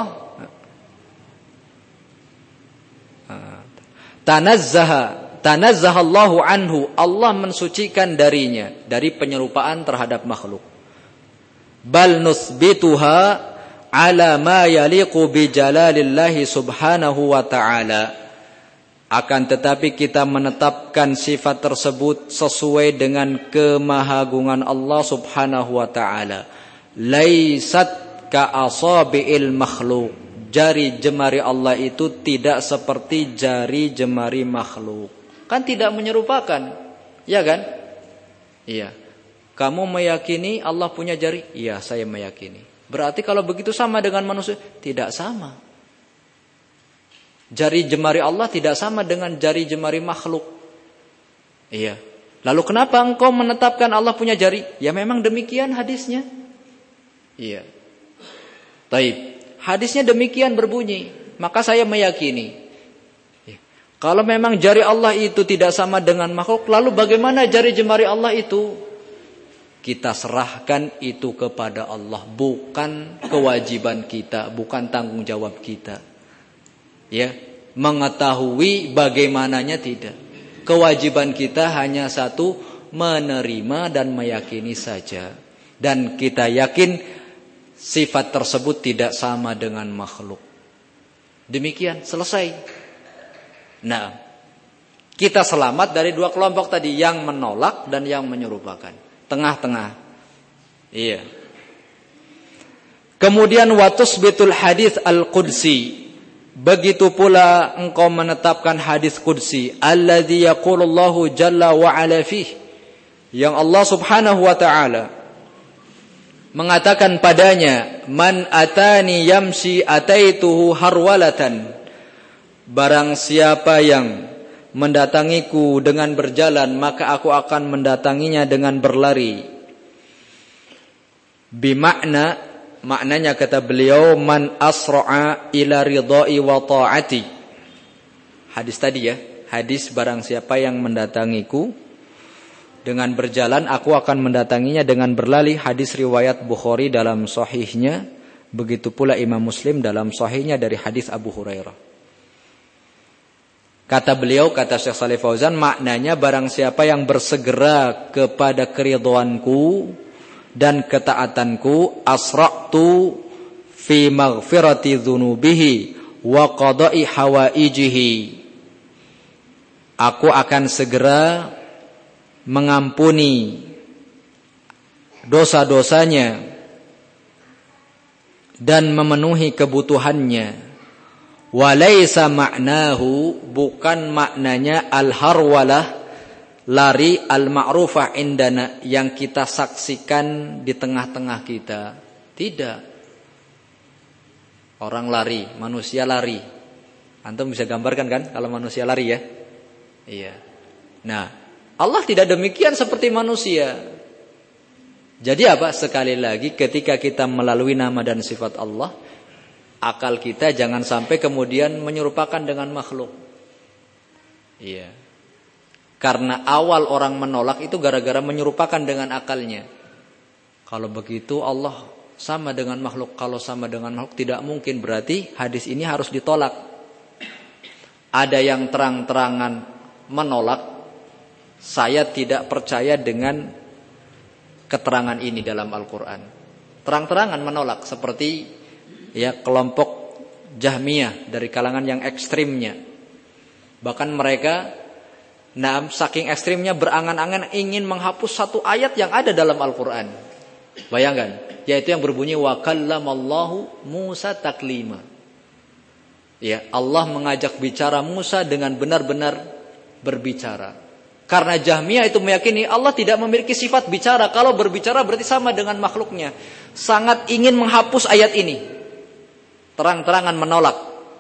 Tanazzahallahu anhu, Allah mensucikan darinya dari penyerupaan terhadap makhluk. Bal nusbituha ala ma yaliqu bi jalalillahi subhanahu wa ta'ala. Akan tetapi kita menetapkan sifat tersebut sesuai dengan kemahagungan Allah subhanahu wa ta'ala. Laisat ka asabi'il makhluk. Jari jemari Allah itu tidak seperti jari jemari makhluk. Kan tidak menyerupakan, ya kan? Iya. Kamu meyakini Allah punya jari? Iya, saya meyakini. Berarti kalau begitu sama dengan manusia? Tidak sama. Jari jemari Allah tidak sama dengan jari jemari makhluk. Iya. Lalu kenapa engkau menetapkan Allah punya jari? Ya memang demikian hadisnya. Iya. Taib. Hadisnya demikian berbunyi. Maka saya meyakini. Kalau memang jari Allah itu tidak sama dengan makhluk, lalu bagaimana jari jemari Allah itu? kita serahkan itu kepada Allah, bukan kewajiban kita, bukan tanggung jawab kita. Ya, mengetahui bagaimananya tidak. Kewajiban kita hanya satu, menerima dan meyakini saja. Dan kita yakin sifat tersebut tidak sama dengan makhluk. Demikian, selesai. Nah, kita selamat dari dua kelompok tadi, yang menolak dan yang menyerupakan. Tengah-tengah. Iya. Kemudian watusbitul hadis al-qudsi. Begitu pula engkau menetapkan hadis qudsi, alladzi yaqulullahu jalla wa ala fih, yang Allah Subhanahu wa taala mengatakan padanya, man atani yamshi ataituhu harwalatan. Barang siapa yang mendatangiku dengan berjalan, maka aku akan mendatanginya dengan berlari. Bimakna, maknanya kata beliau, man asra'a ila ridai wa ta'ati. Hadis tadi ya, hadis barang siapa yang mendatangiku dengan berjalan, aku akan mendatanginya dengan berlari. Hadis riwayat Bukhari dalam sahihnya, begitu pula Imam Muslim dalam sahihnya dari hadis Abu Hurairah. Kata beliau, kata Syekh Shalih Fauzan, maknanya barang siapa yang bersegera kepada keridhaanku dan ketaatanku, asra'tu fi maghfirati dzunubihi wa qada'i hawaijihi. Aku akan segera mengampuni dosa-dosanya dan memenuhi kebutuhannya. Walaysa ma'nahu, bukan maknanya al-harwalah, lari al-ma'rufah indana, yang kita saksikan di tengah-tengah kita. Tidak. Orang lari, manusia lari. Antum bisa gambarkan kan kalau manusia lari ya? Iya. Nah, Allah tidak demikian seperti manusia. Jadi apa? Sekali lagi, ketika kita melalui nama dan sifat Allah, akal kita jangan sampai kemudian menyerupakan dengan makhluk. Iya. Karena awal orang menolak itu gara-gara menyerupakan dengan akalnya. Kalau begitu Allah sama dengan makhluk. Kalau sama dengan makhluk tidak mungkin. Berarti hadis ini harus ditolak. Ada yang terang-terangan menolak. Saya tidak percaya dengan keterangan ini dalam Al-Quran. Terang-terangan menolak. Seperti ya kelompok Jahmiyah dari kalangan yang ekstrimnya. Bahkan mereka saking ekstrimnya berangan-angan ingin menghapus satu ayat yang ada dalam Al-Quran. Bayangkan, yaitu yang berbunyi wa kallamallahu Musa taklima. Ya, Allah mengajak bicara Musa dengan benar-benar berbicara. Karena Jahmiyah itu meyakini Allah tidak memiliki sifat bicara. Kalau berbicara berarti sama dengan makhluknya. Sangat ingin menghapus ayat ini. Terang-terangan menolak.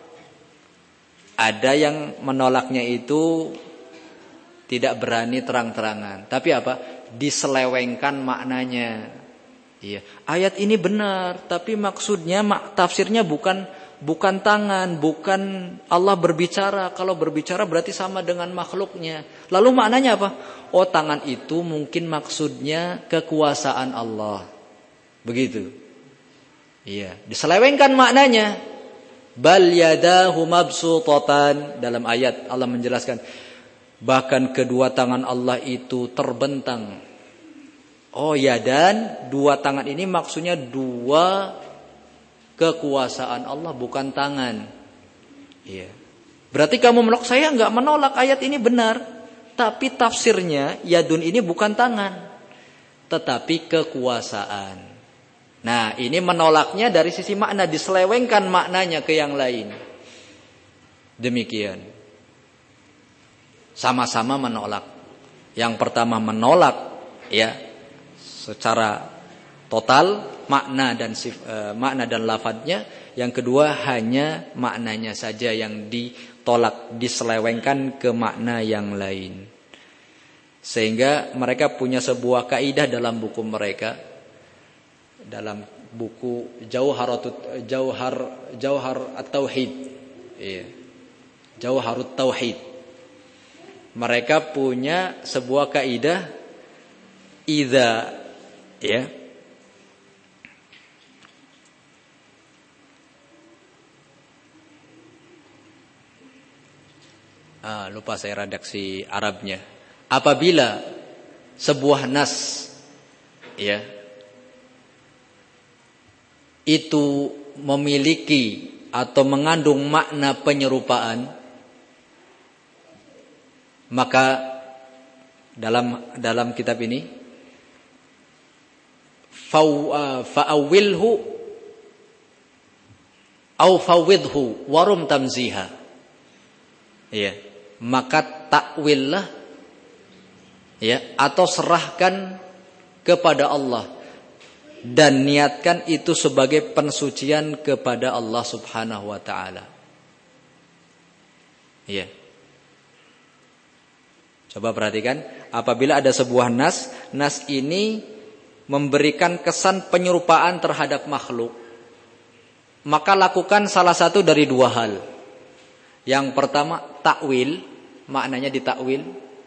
Ada yang menolaknya itu tidak berani terang-terangan. Tapi apa? Diselewengkan maknanya. Iya. Ayat ini benar, tapi maksudnya tafsirnya bukan tangan, bukan Allah berbicara. Kalau berbicara berarti sama dengan makhluknya. Lalu maknanya apa? Oh, tangan itu mungkin maksudnya kekuasaan Allah. Begitu. Iya, diselewengkan maknanya. Bal yadahu mabsutatan, dalam ayat Allah menjelaskan bahkan kedua tangan Allah itu terbentang. Oh ya, dan dua tangan ini maksudnya dua kekuasaan Allah, bukan tangan. Iya. Berarti kamu menolak, saya enggak menolak ayat ini benar, tapi tafsirnya yadun ini bukan tangan, tetapi kekuasaan. Nah, ini menolaknya dari sisi makna, diselewengkan maknanya ke yang lain. Demikian. Sama-sama menolak. Yang pertama menolak ya secara total makna dan lafadznya. Yang kedua hanya maknanya saja yang ditolak, diselewengkan ke makna yang lain. Sehingga mereka punya sebuah kaidah dalam buku mereka, dalam buku Jauhar At-Tauhid. Iya. Jauharut Tauhid. Mereka punya sebuah kaidah, idza Ya. Lupa saya redaksi Arabnya. Apabila sebuah nas ya itu memiliki atau mengandung makna penyerupaan, maka dalam kitab ini fa'awilhu au fawidhu warum tamziha. Ya, maka takwillah ya atau serahkan kepada Allah dan niatkan itu sebagai pensucian kepada Allah Subhanahu wa taala. Ya. Coba perhatikan, apabila ada sebuah nas ini memberikan kesan penyerupaan terhadap makhluk, maka lakukan salah satu dari dua hal. Yang pertama, takwil, maknanya ditakwil,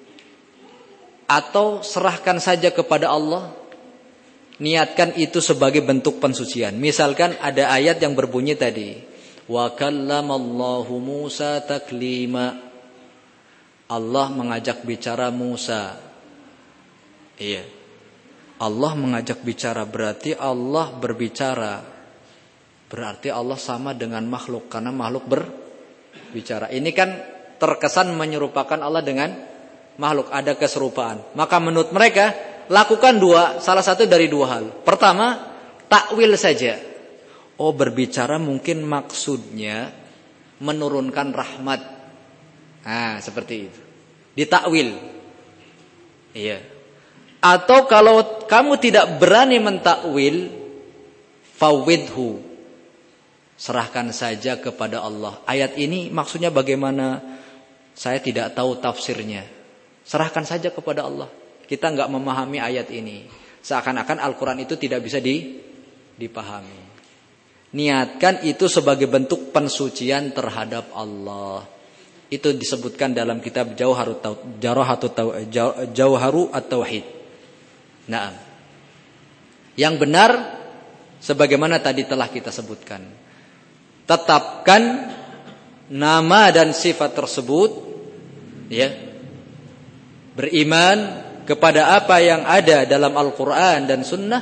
atau serahkan saja kepada Allah, niatkan itu sebagai bentuk pensucian. Misalkan ada ayat yang berbunyi tadi, wa kallamallahu Musa taklima. Allah mengajak bicara Musa. Iya. Allah mengajak bicara berarti Allah berbicara. Berarti Allah sama dengan makhluk karena makhluk berbicara. Ini kan terkesan menyerupakan Allah dengan makhluk, ada keserupaan. Maka menurut mereka lakukan salah satu dari dua hal. Pertama, takwil saja. Oh, berbicara mungkin maksudnya menurunkan rahmat. Seperti itu. Ditakwil. Iya. Atau kalau kamu tidak berani mentakwil, fawidhu. Serahkan saja kepada Allah. Ayat ini maksudnya bagaimana? Saya tidak tahu tafsirnya. Serahkan saja kepada Allah. Kita enggak memahami ayat ini. Seakan-akan Al-Quran itu tidak bisa dipahami. Niatkan itu sebagai bentuk pensucian terhadap Allah. Itu disebutkan dalam kitab Jauharu at-Tauhid. Nah, yang benar sebagaimana tadi telah kita sebutkan. Tetapkan nama dan sifat tersebut, ya. Beriman kepada apa yang ada dalam Al-Quran dan Sunnah,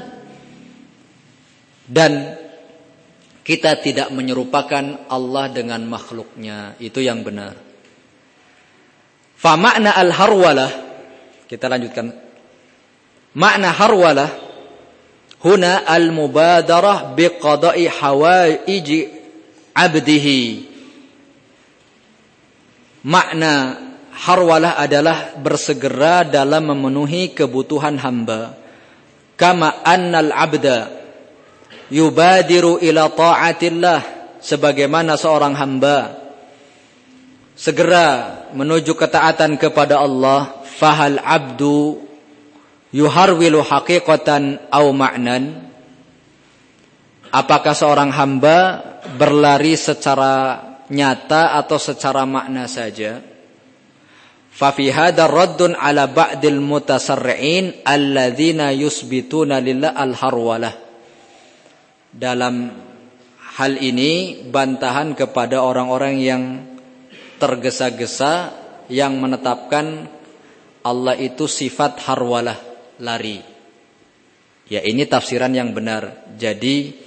dan kita tidak menyerupakan Allah dengan makhluknya. Itu yang benar. Fa makna al-harwalah, kita lanjutkan. Makna harwalah huna al-mubadarah biqada'i hawaiji abdihi. Makna harwalah adalah bersegera dalam memenuhi kebutuhan hamba. Kama annal abda yubadiru ila ta'atillah, sebagaimana seorang hamba segera menuju ketaatan kepada Allah. Fahal abdu yuharwilu haqiqatan au ma'nan, apakah seorang hamba berlari secara nyata atau secara makna saja? Fa fi hadha raddun ala ba'dil mutasarri'in alladzina yusbituna lillah al-harwalah. Dalam hal ini bantahan kepada orang-orang yang tergesa-gesa yang menetapkan Allah itu sifat harwalah, lari. Ya, ini tafsiran yang benar. Jadi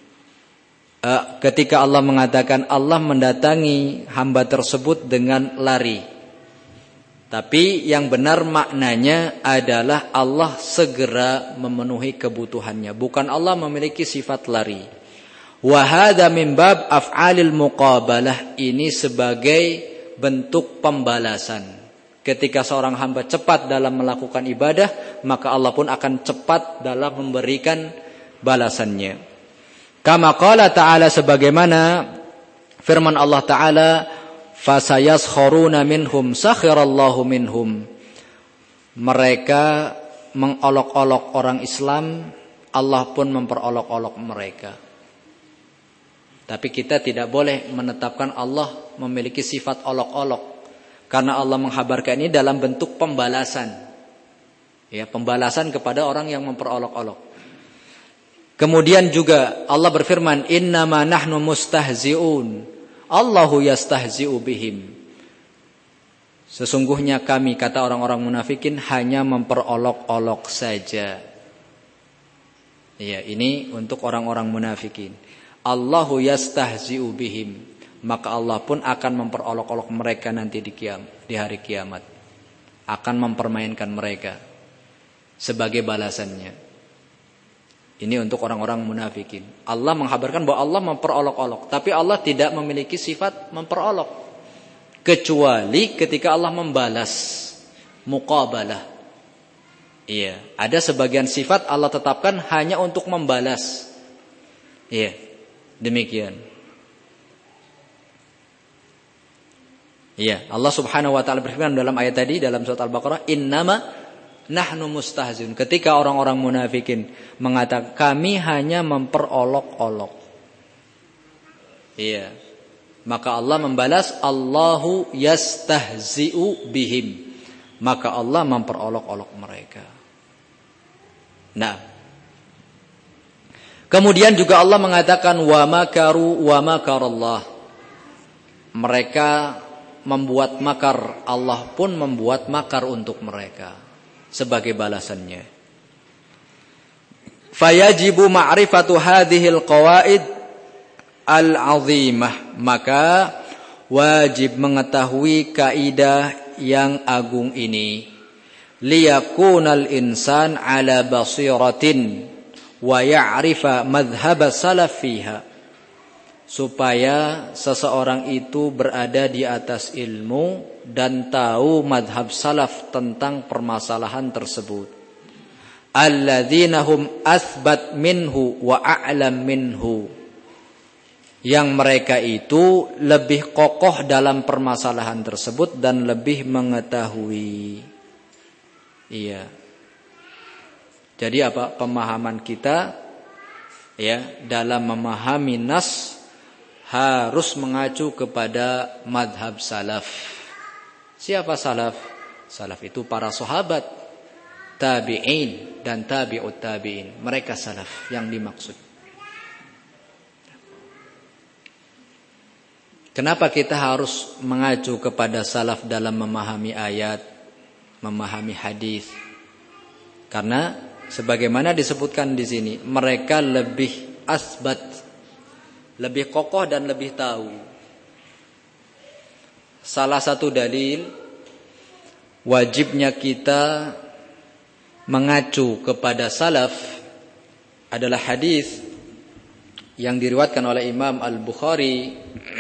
ketika Allah mengatakan Allah mendatangi hamba tersebut dengan lari, tapi yang benar maknanya adalah Allah segera memenuhi kebutuhannya, bukan Allah memiliki sifat lari. Wa hadza min bab af'alil muqabalah, ini sebagai bentuk pembalasan. Ketika seorang hamba cepat dalam melakukan ibadah, maka Allah pun akan cepat dalam memberikan balasannya. Kama qala ta'ala, sebagaimana firman Allah Ta'ala, fasayaskharuna minhum sakhirallahu minhum. Mereka mengolok-olok orang Islam, Allah pun memperolok-olok mereka. Tapi kita tidak boleh menetapkan Allah memiliki sifat olok-olok, karena Allah menghabarkan ini dalam bentuk pembalasan. Ya, pembalasan kepada orang yang memperolok-olok. Kemudian juga Allah berfirman, innama nahnu mustahzi'un, Allahu yastahzi'u bihim. Sesungguhnya kami, kata orang-orang munafikin, hanya memperolok-olok saja. Ya, ini untuk orang-orang munafikin. Allahu yastahzi'u bihim, maka Allah pun akan memperolok-olok mereka nanti di hari kiamat. Akan mempermainkan mereka sebagai balasannya. Ini untuk orang-orang munafikin. Allah menghabarkan bahwa Allah memperolok-olok, tapi Allah tidak memiliki sifat memperolok kecuali ketika Allah membalas, muqabalah. Iya, ada sebagian sifat Allah tetapkan hanya untuk membalas. Iya, demikian. Iya, Allah Subhanahu wa taala berfirman dalam ayat tadi dalam surat Al-Baqarah, innama nahnu mustahzun. Ketika orang-orang munafikin mengatakan kami hanya memperolok-olok. Iya. Maka Allah membalas, Allahu yastahzi'u bihim. Maka Allah memperolok-olok mereka. Nah. Kemudian juga Allah mengatakan wa makaru wa makarallah. Mereka membuat makar, Allah pun membuat makar untuk mereka sebagai balasannya. Fayajibu ma'rifatu hadhil qawaid al-azimah, maka wajib mengetahui kaidah yang agung ini. Liyakunal insan ala basiratin wa ya'rifa madhhab salaf fiha, supaya seseorang itu berada di atas ilmu dan tahu madhab salaf tentang permasalahan tersebut. Alladzina hum athbat minhu wa a'lam minhu, yang mereka itu lebih kokoh dalam permasalahan tersebut dan lebih mengetahui. Iya. Jadi apa pemahaman kita ya dalam memahami nas harus mengacu kepada madhab salaf. Siapa salaf? Salaf itu para sahabat, tabi'in dan tabi'ut tabi'in. Mereka salaf yang dimaksud. Kenapa kita harus mengacu kepada salaf dalam memahami ayat, memahami hadis? Karena sebagaimana disebutkan di sini, mereka lebih asbat, lebih kokoh dan lebih tahu. Salah satu dalil wajibnya kita mengacu kepada salaf adalah hadis yang diriwayatkan oleh Imam Al-Bukhari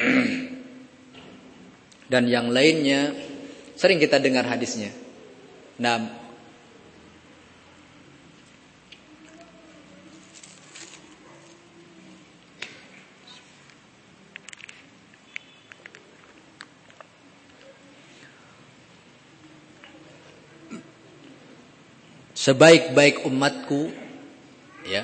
dan yang lainnya. Sering kita dengar hadisnya. Nah, sebaik-baik umatku, ya,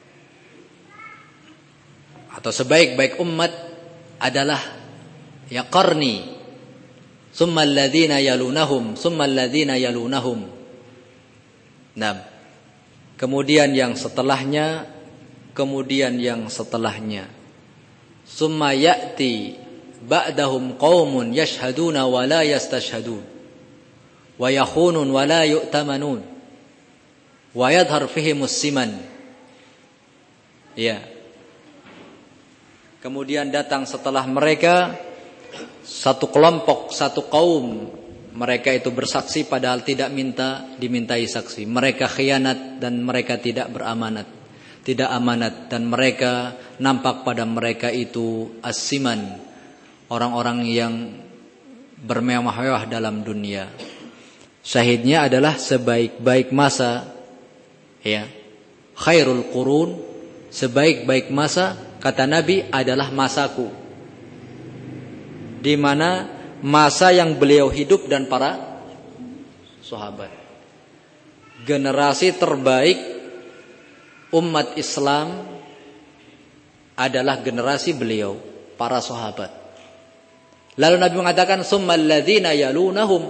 atau sebaik-baik umat adalah ya qarni, summa alladhina yalunahum, summa alladhina yalunahum. Nah, kemudian yang setelahnya, kemudian yang setelahnya. Summa ya'ti ba'dahum qaumun yashhaduna wa la yastashhadun wa yakhunun wa la yu'tamanun wa yadhhar fihimus siman. Ya. Kemudian datang setelah mereka satu kelompok, satu kaum, mereka itu bersaksi padahal tidak dimintai saksi. Mereka khianat dan mereka tidak beramanat, tidak amanat, dan mereka nampak pada mereka itu as-siman, orang-orang yang bermewah-mewah dalam dunia. Syahidnya adalah sebaik-baik masa, ya, khairul qurun, sebaik-baik masa kata Nabi adalah masaku, di mana masa yang beliau hidup dan para sahabat. Generasi terbaik umat Islam adalah generasi beliau, para sahabat. Lalu Nabi mengatakan summal ladzina yalunahum,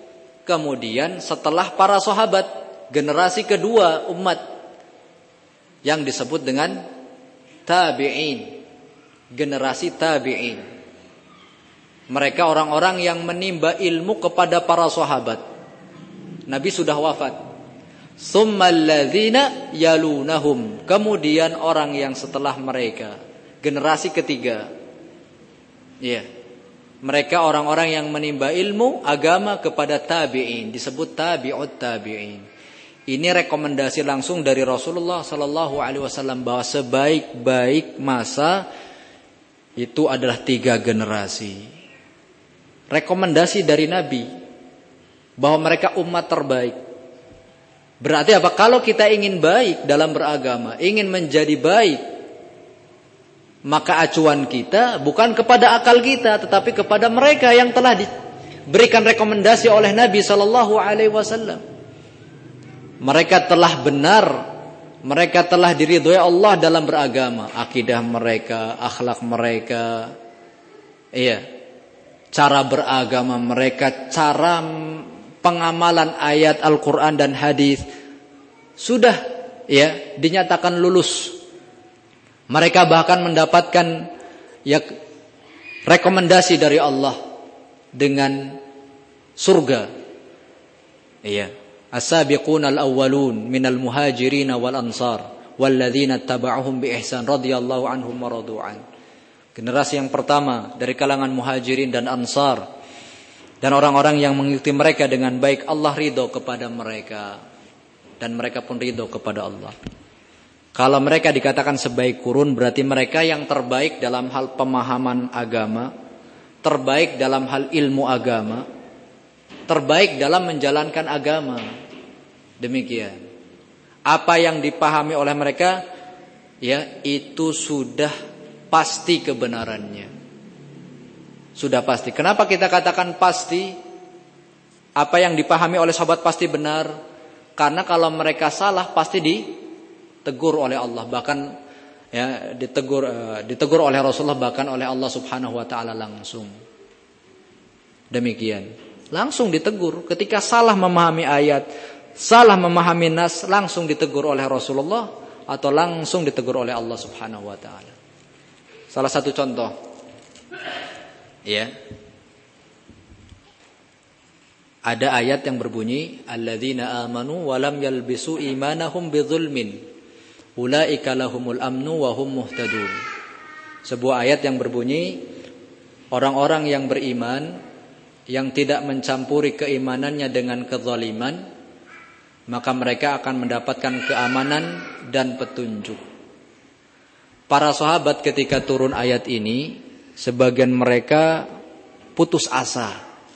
kemudian setelah para sahabat, generasi kedua umat yang disebut dengan tabi'in, generasi tabi'in. Mereka orang-orang yang menimba ilmu kepada para sahabat. Nabi sudah wafat. Tsummal ladzina yalunahum, kemudian orang yang setelah mereka, generasi ketiga. Iya. Mereka orang-orang yang menimba ilmu agama kepada tabi'in, disebut tabi'ut tabi'in. Ini rekomendasi langsung dari Rasulullah sallallahu alaihi wasallam bahwa sebaik-baik masa itu adalah 3 generasi. Rekomendasi dari Nabi bahwa mereka umat terbaik. Berarti apa? Kalau kita ingin baik dalam beragama, ingin menjadi baik, maka acuan kita bukan kepada akal kita, tetapi kepada mereka yang telah diberikan rekomendasi oleh Nabi sallallahu alaihi wasallam. Mereka telah benar, mereka telah diridhoi Allah dalam beragama, akidah mereka, akhlak mereka, cara beragama mereka, cara pengamalan ayat Al-Quran dan hadis sudah dinyatakan lulus. Mereka bahkan mendapatkan rekomendasi dari Allah dengan surga. As-sabiquna al-awwalun minal muhajirin wal ansar walladzina taba'uhum bi ihsan radhiyallahu anhum wa radu'an. Generasi yang pertama dari kalangan muhajirin dan ansar, dan orang-orang yang mengikuti mereka dengan baik, Allah ridho kepada mereka dan mereka pun ridho kepada Allah. Kalau mereka dikatakan sebaik kurun, berarti mereka yang terbaik dalam hal pemahaman agama, terbaik dalam hal ilmu agama, terbaik dalam menjalankan agama. Demikian. Apa yang dipahami oleh mereka, itu sudah pasti kebenarannya. Sudah pasti. Kenapa kita katakan pasti? Apa yang dipahami oleh sahabat pasti benar? Karena kalau mereka salah pasti ditegur oleh Allah, bahkan ditegur oleh Rasulullah, bahkan oleh Allah Subhanahu wa taala langsung. Demikian. Langsung ditegur ketika salah memahami ayat, salah memahami nas, langsung ditegur oleh Rasulullah atau langsung ditegur oleh Allah Subhanahu wa taala. Salah satu contoh, ada ayat yang berbunyi alladzina amanu wa lam yalbisu imanahum bidzulmin ulaika lahumul amnu wa hum muhtadun. Sebuah ayat yang berbunyi orang-orang yang beriman yang tidak mencampuri keimanannya dengan kezaliman, maka mereka akan mendapatkan keamanan dan petunjuk. Para sahabat ketika turun ayat ini, sebagian mereka putus asa.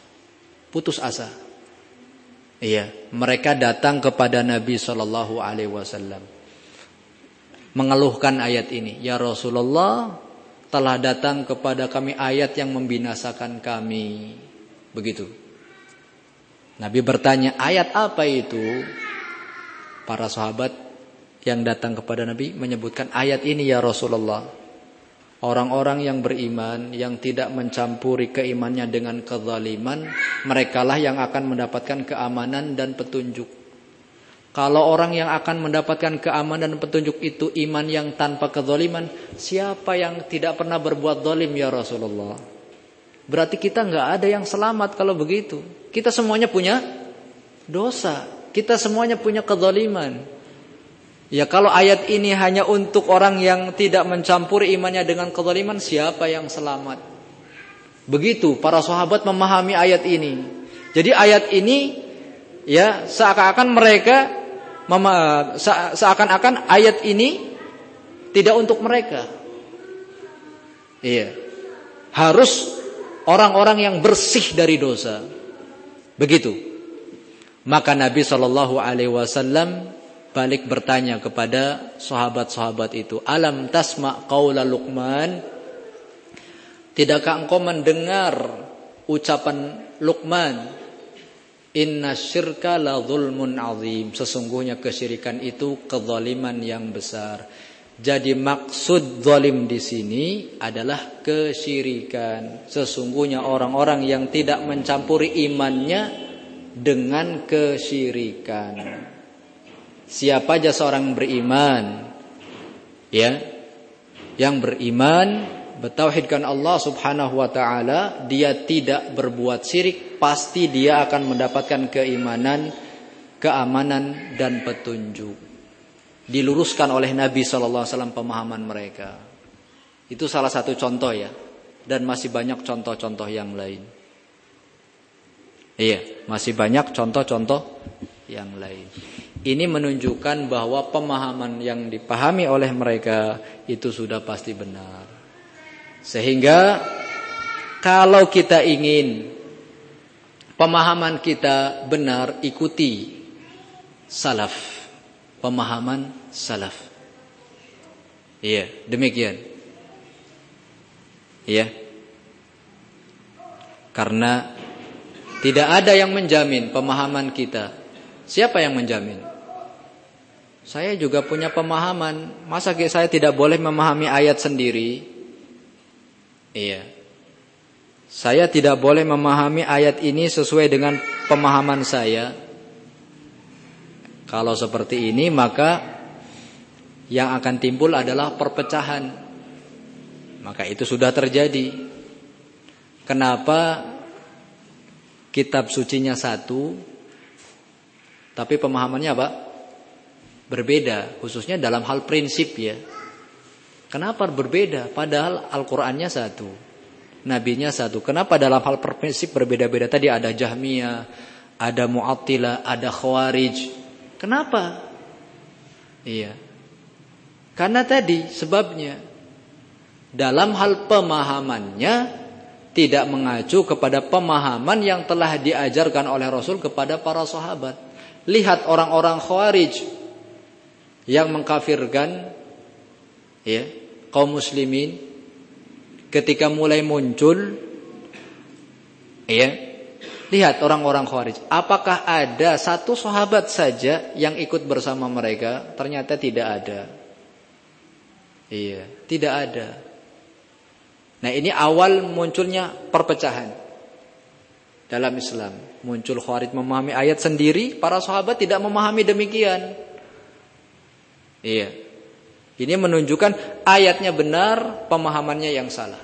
Mereka datang kepada Nabi sallallahu alaihi wasallam mengeluhkan ayat ini. Ya Rasulullah, telah datang kepada kami ayat yang membinasakan kami. Begitu. Nabi bertanya, ayat apa itu? Para sahabat yang datang kepada Nabi menyebutkan ayat ini, ya Rasulullah. Orang-orang yang beriman, yang tidak mencampuri keimannya dengan kezaliman, merekalah yang akan mendapatkan keamanan dan petunjuk. Kalau orang yang akan mendapatkan keamanan dan petunjuk itu iman yang tanpa kezaliman, siapa yang tidak pernah berbuat zalim, ya Rasulullah? Berarti kita nggak ada yang selamat kalau begitu. Kita semuanya punya dosa, kita semuanya punya kezaliman. Ya, kalau ayat ini hanya untuk orang yang tidak mencampuri imannya dengan kezaliman, siapa yang selamat? Begitu para sahabat memahami ayat ini. Jadi ayat ini seakan-akan mereka seakan-akan ayat ini tidak untuk mereka. Harus orang-orang yang bersih dari dosa. Begitu. Maka Nabi sallallahu alaihi wasallam balik bertanya kepada sahabat-sahabat itu, alam tasma qaula Luqman, tidakkah engkau mendengar ucapan Luqman, inna syirka la zulmun azim, sesungguhnya kesyirikan itu kezaliman yang besar. Jadi maksud zalim di sini adalah kesyirikan. Sesungguhnya orang-orang yang tidak mencampuri imannya dengan kesyirikan. Siapa aja seorang beriman ya, yang beriman, bertauhidkan Allah Subhanahu wa taala, dia tidak berbuat syirik, pasti dia akan mendapatkan keimanan, keamanan dan petunjuk. Diluruskan oleh Nabi sallallahu alaihi wasallam pemahaman mereka. Itu salah satu contoh ya, dan masih banyak contoh-contoh yang lain. Iya, masih banyak contoh-contoh yang lain. Ini menunjukkan bahwa pemahaman yang dipahami oleh mereka itu sudah pasti benar. Sehingga kalau kita ingin pemahaman kita benar, ikuti salaf, pemahaman salaf. Iya, demikian. Iya. Karena tidak ada yang menjamin pemahaman kita. Siapa yang menjamin? Saya juga punya pemahaman. Masa saya tidak boleh memahami ayat sendiri? Iya. Saya tidak boleh memahami ayat ini sesuai dengan pemahaman saya. Kalau seperti ini, maka yang akan timbul adalah perpecahan. Maka itu sudah terjadi. Kenapa kitab sucinya satu, tapi pemahamannya apa? Berbeda, khususnya dalam hal prinsip ya. Kenapa berbeda? Padahal Al-Qur'annya satu, Nabinya satu. Kenapa dalam hal prinsip berbeda-beda? Tadi ada Jahmiyah, ada Mu'attilah, ada Khawarij. Kenapa? Iya. Karena tadi sebabnya dalam hal pemahamannya tidak mengacu kepada pemahaman yang telah diajarkan oleh Rasul kepada para sahabat. Lihat orang-orang Khawarij yang mengkafirkan ya, kaum muslimin ketika mulai muncul ya. Lihat orang-orang Khawarij, apakah ada satu sahabat saja yang ikut bersama mereka? Ternyata tidak ada. Iya, tidak ada. Nah, ini awal munculnya perpecahan dalam Islam. Muncul Khawarij memahami ayat sendiri, para sahabat tidak memahami demikian. Iya. Ini menunjukkan ayatnya benar, pemahamannya yang salah.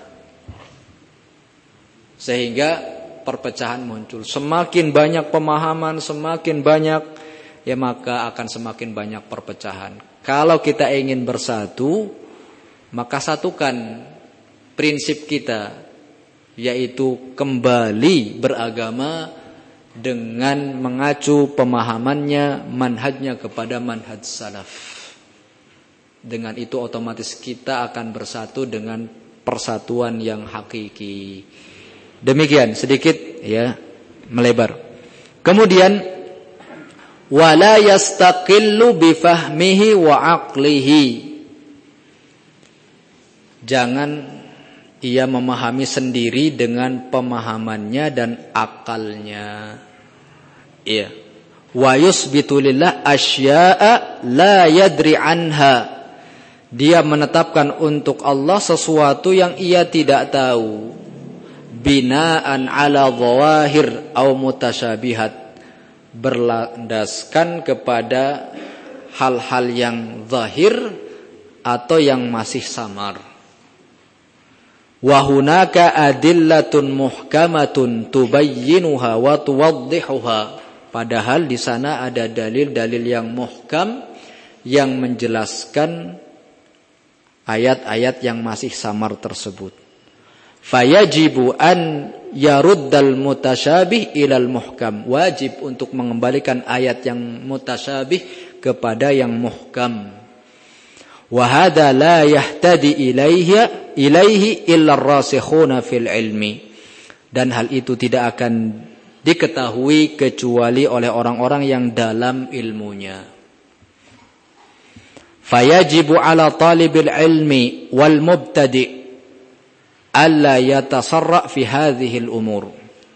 Sehingga perpecahan muncul. Semakin banyak pemahaman, semakin banyak, ya maka akan semakin banyak perpecahan. Kalau kita ingin bersatu, maka satukan prinsip kita, yaitu kembali beragama dengan mengacu pemahamannya, manhajnya kepada manhaj salaf. Dengan itu otomatis kita akan bersatu dengan persatuan yang hakiki. Demikian sedikit ya, melebar. Kemudian wala yastaqillu bifahmihi wa aqlihi. Jangan ia memahami sendiri dengan pemahamannya dan akalnya. Iya. Wa yusbitu lillah asya'a la yadri anha. Dia menetapkan untuk Allah sesuatu yang ia tidak tahu. Binaan ala dhawahir au mutasyabihat. Berlandaskan kepada hal-hal yang zahir atau yang masih samar. Wa hunaka adillatun muhkamatun tubayyinuha wa tuwaddihuha. Padahal di sana ada dalil-dalil yang muhkam yang menjelaskan ayat-ayat yang masih samar tersebut. Fayajibu an yaruddal mutasyabih ilal muhkam. Wajib untuk mengembalikan ayat yang mutasyabih kepada yang muhkam. Wa hadza la yahtadi ilaihi illa ar-rasikhuna fil ilmi. Dan hal itu tidak akan diketahui kecuali oleh orang-orang yang dalam ilmunya. Fayajibu ala talibil ilmi wal mubtadi' alla yatasarra' fi hadhil umur.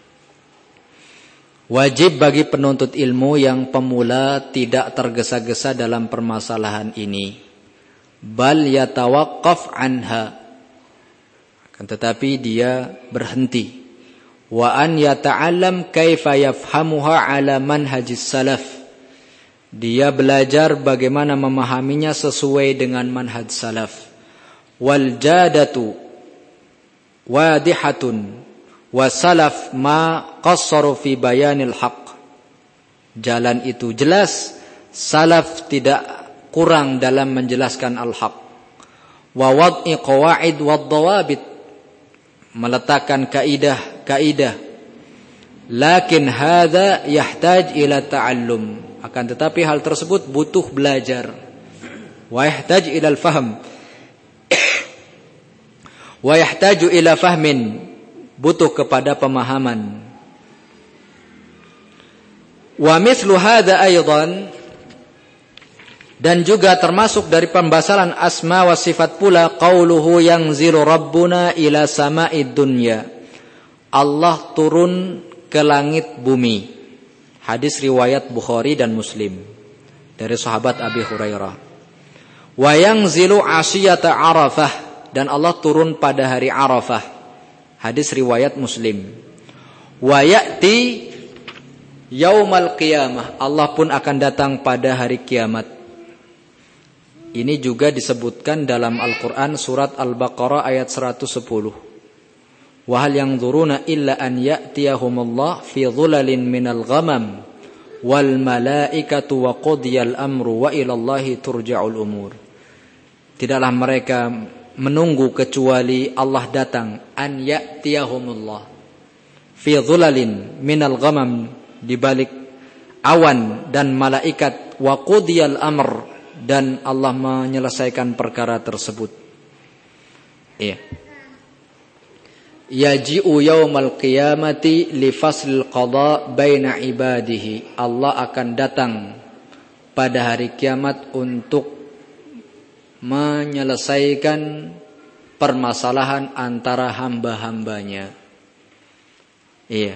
Wajib bagi penuntut ilmu yang pemula tidak tergesa-gesa dalam permasalahan ini. Bal yatawaqqaf anha. Akan tetapi dia berhenti. Wa an yata'allam kaifa yafhamuha ala manhajis salaf. Dia belajar bagaimana memahaminya sesuai dengan manhaj salaf. Wal jadatu wadihatun wa salaf ma qassaru fi bayanil haqq. Jalan itu jelas, salaf tidak kurang dalam menjelaskan al-haq. Wa wad'i qawaid wad dawabit, meletakkan kaidah. Lakin hadza yahtaj ila ta'allum, akan tetapi hal tersebut butuh belajar. Wa yahtaj ila al-fahm, wa yahtaju ila fahmin, butuh kepada pemahaman. Wa mithlu hadza aidan, dan juga termasuk dari pembahasan asma wa sifat pula qauluhu yanzilu rabbuna ila sama'id dunya. Allah turun ke langit bumi. Hadis riwayat Bukhari dan Muslim dari sahabat Abi Hurairah. Wa yanzilu ashiyata Arafah, dan Allah turun pada hari Arafah. Hadis riwayat Muslim. Wa ya'ti yaumal qiyamah, Allah pun akan datang pada hari kiamat. Ini juga disebutkan dalam Al-Quran surat Al-Baqarah ayat 110. Wa hal yanzuruna illa an ya'tiyahumullah fi dhulalin minal ghamam wal malaikatu wa qudiyal amru wa ilallahi turja'ul umur. Tidaklah mereka menunggu kecuali Allah datang, an ya'tiyahumullah fi dhulalin minal ghamam, di balik awan, dan malaikat, wa qudiyal amr, dan Allah menyelesaikan perkara tersebut. Iya. Yaji'u yaumal qiyamati li faslil qada baina ibadihi. Allah akan datang pada hari kiamat untuk menyelesaikan permasalahan antara hamba-hambanya. Iya.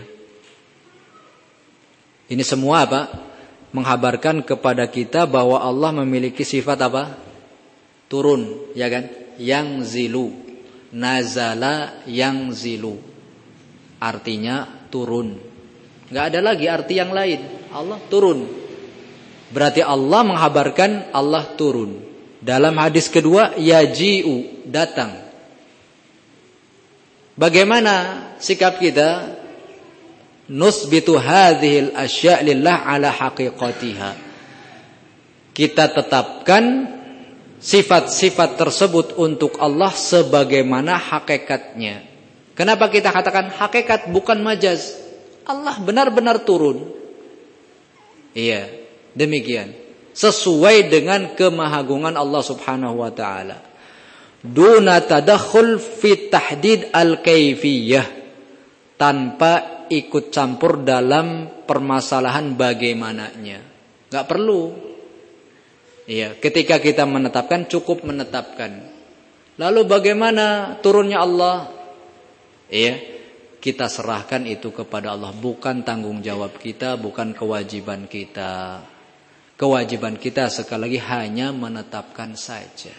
Ini semua apa? Menghabarkan kepada kita bahwa Allah memiliki sifat apa? Turun, ya kan? Yang zilu, nazala yang zilu, artinya turun. Nggak ada lagi arti yang lain. Allah turun. Berarti Allah menghabarkan Allah turun. Dalam hadis kedua, yaji'u, datang. Bagaimana sikap kita? Nusbitu hadhil asya' lillah ala haqiqatiha. Kita tetapkan sifat-sifat tersebut untuk Allah sebagaimana hakikatnya. Kenapa kita katakan hakikat bukan majaz? Allah benar-benar turun. Iya, demikian. Sesuai dengan kemahagungan Allah Subhanahu wa taala. Duna tadakhul fi tahdid al-kaifiyah, tanpa ikut campur dalam permasalahan bagaimananya. Enggak perlu. Iya, ketika kita menetapkan, cukup menetapkan. Lalu bagaimana turunnya Allah? Iya, kita serahkan itu kepada Allah, bukan tanggung jawab kita, bukan kewajiban kita. Kewajiban kita sekali lagi hanya menetapkan saja.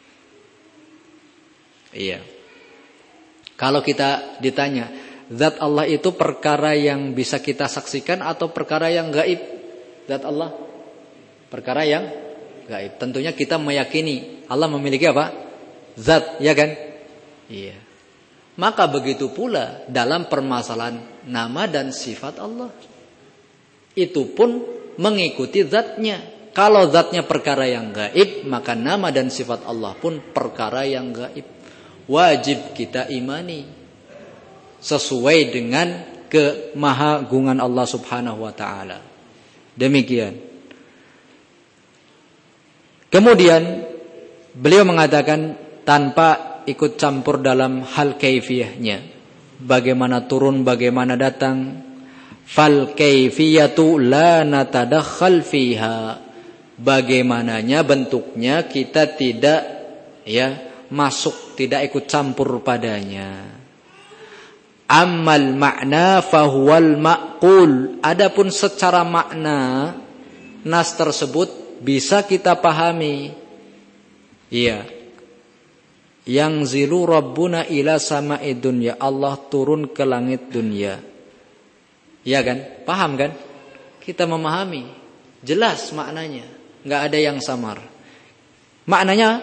Iya. Kalau kita ditanya, zat Allah itu perkara yang bisa kita saksikan atau perkara yang gaib? Zat Allah perkara yang gaib. Tentunya kita meyakini Allah memiliki apa? Zat, ya kan? Iya. Maka begitu pula dalam permasalahan nama dan sifat Allah. Itu pun mengikuti zatnya. Kalau zatnya perkara yang gaib, maka nama dan sifat Allah pun perkara yang gaib. Wajib kita imani sesuai dengan kemahagungan Allah Subhanahu wa taala. Demikian. Kemudian beliau mengatakan tanpa ikut campur dalam hal kaifiyahnya. Bagaimana turun, bagaimana datang. Fal kaifiyatu la natadakhal fiha. Bagaimananya, bentuknya kita tidak masuk, tidak ikut campur padanya. Ammal makna fahuwal ma'qul. Adapun secara makna nas tersebut bisa kita pahami. Iya. Yang zilu rabbuna ila sama'id dunya. Allah turun ke langit dunia. Iya kan? Paham kan? Kita memahami. Jelas maknanya, nggak ada yang samar. Maknanya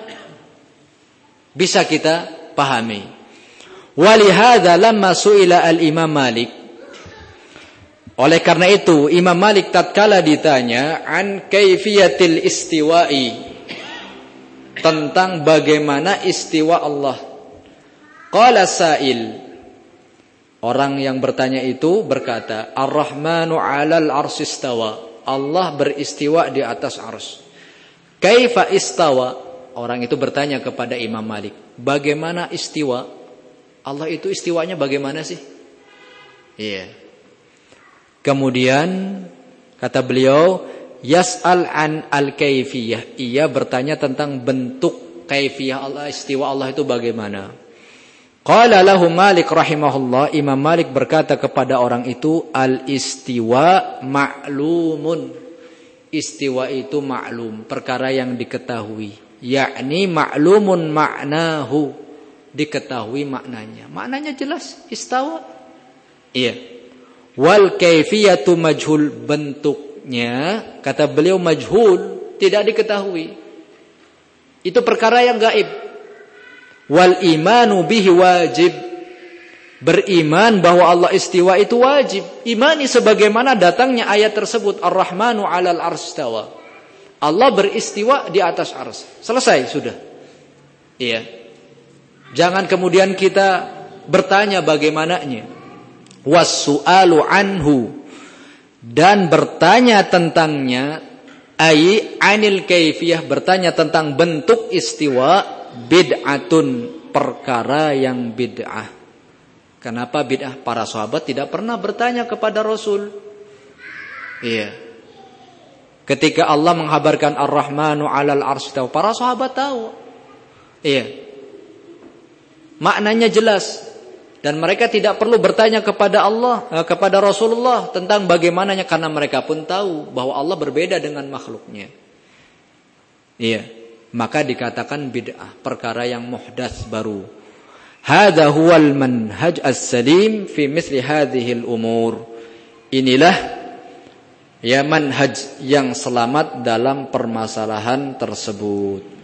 bisa kita pahami. Walihada lamma su'ila al-Imam Malik. Oleh karena itu Imam Malik tatkala ditanya an kaifiyatil istiwa'i, tentang bagaimana istiwa Allah. Qala sa'il, orang yang bertanya itu berkata, Ar-Rahmanu 'alal 'arsy istawa. Allah beristiwa di atas arsy. Kaifa istawa? Orang itu bertanya kepada Imam Malik, bagaimana istiwa? Allah itu istiwanya bagaimana sih? Iya. Kemudian kata beliau, yas'al an al-kaifiyah. Ia bertanya tentang bentuk kaifiyah Allah, istiwa Allah itu bagaimana. Qala lahu Malik rahimahullah, Imam Malik berkata kepada orang itu, al-istiwa ma'lumun. Istiwa itu maklum, perkara yang diketahui. Yakni ma'lumun ma'nahu, diketahui maknanya. Maknanya jelas, istawa. Iya. Wal kaifiyatu majhul, bentuknya kata beliau majhul, tidak diketahui. Itu perkara yang gaib. Wal imanu bihi wajib, beriman bahwa Allah istiwa itu wajib. Imani sebagaimana datangnya ayat tersebut, Ar-Rahmanu 'alal 'arsy istawa. Allah beristiwa di atas arsy. Selesai sudah. Iya. Jangan kemudian kita bertanya bagaimananya. Was-su'alu anhu, dan bertanya tentangnya, ai anil kaifiyah, bertanya tentang bentuk istiwa, bid'atun, perkara yang bid'ah. Kenapa bid'ah? Para sahabat tidak pernah bertanya kepada Rasul. Iya. Ketika Allah menghabarkan Ar-Rahmanu 'alal 'arsy istawa, para sahabat tahu. Iya. Maknanya jelas. Dan mereka tidak perlu bertanya kepada Allah, kepada Rasulullah tentang bagaimananya, karena mereka pun tahu bahwa Allah berbeda dengan makhluknya. Iya, maka dikatakan bid'ah, perkara yang muhdats baru. Hadza huwal manhaj as-salim fi mithli hadhil umur. Inilah ya manhaj yang selamat dalam permasalahan tersebut.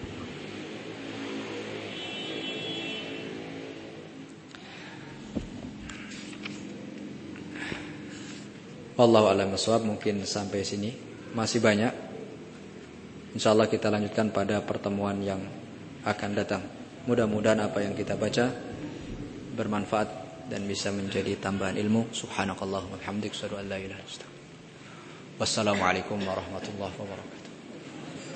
Wallahu a'lam bishawab. Mungkin sampai sini, masih banyak. Insyaallah kita lanjutkan pada pertemuan yang akan datang. Mudah-mudahan apa yang kita baca bermanfaat dan bisa menjadi tambahan ilmu. Subhanakallahumma wa bihamdika asyhadu an la ilaha illa anta astaghfiruka wa atubu ilaik. Wassalamualaikum warahmatullahi wabarakatuh.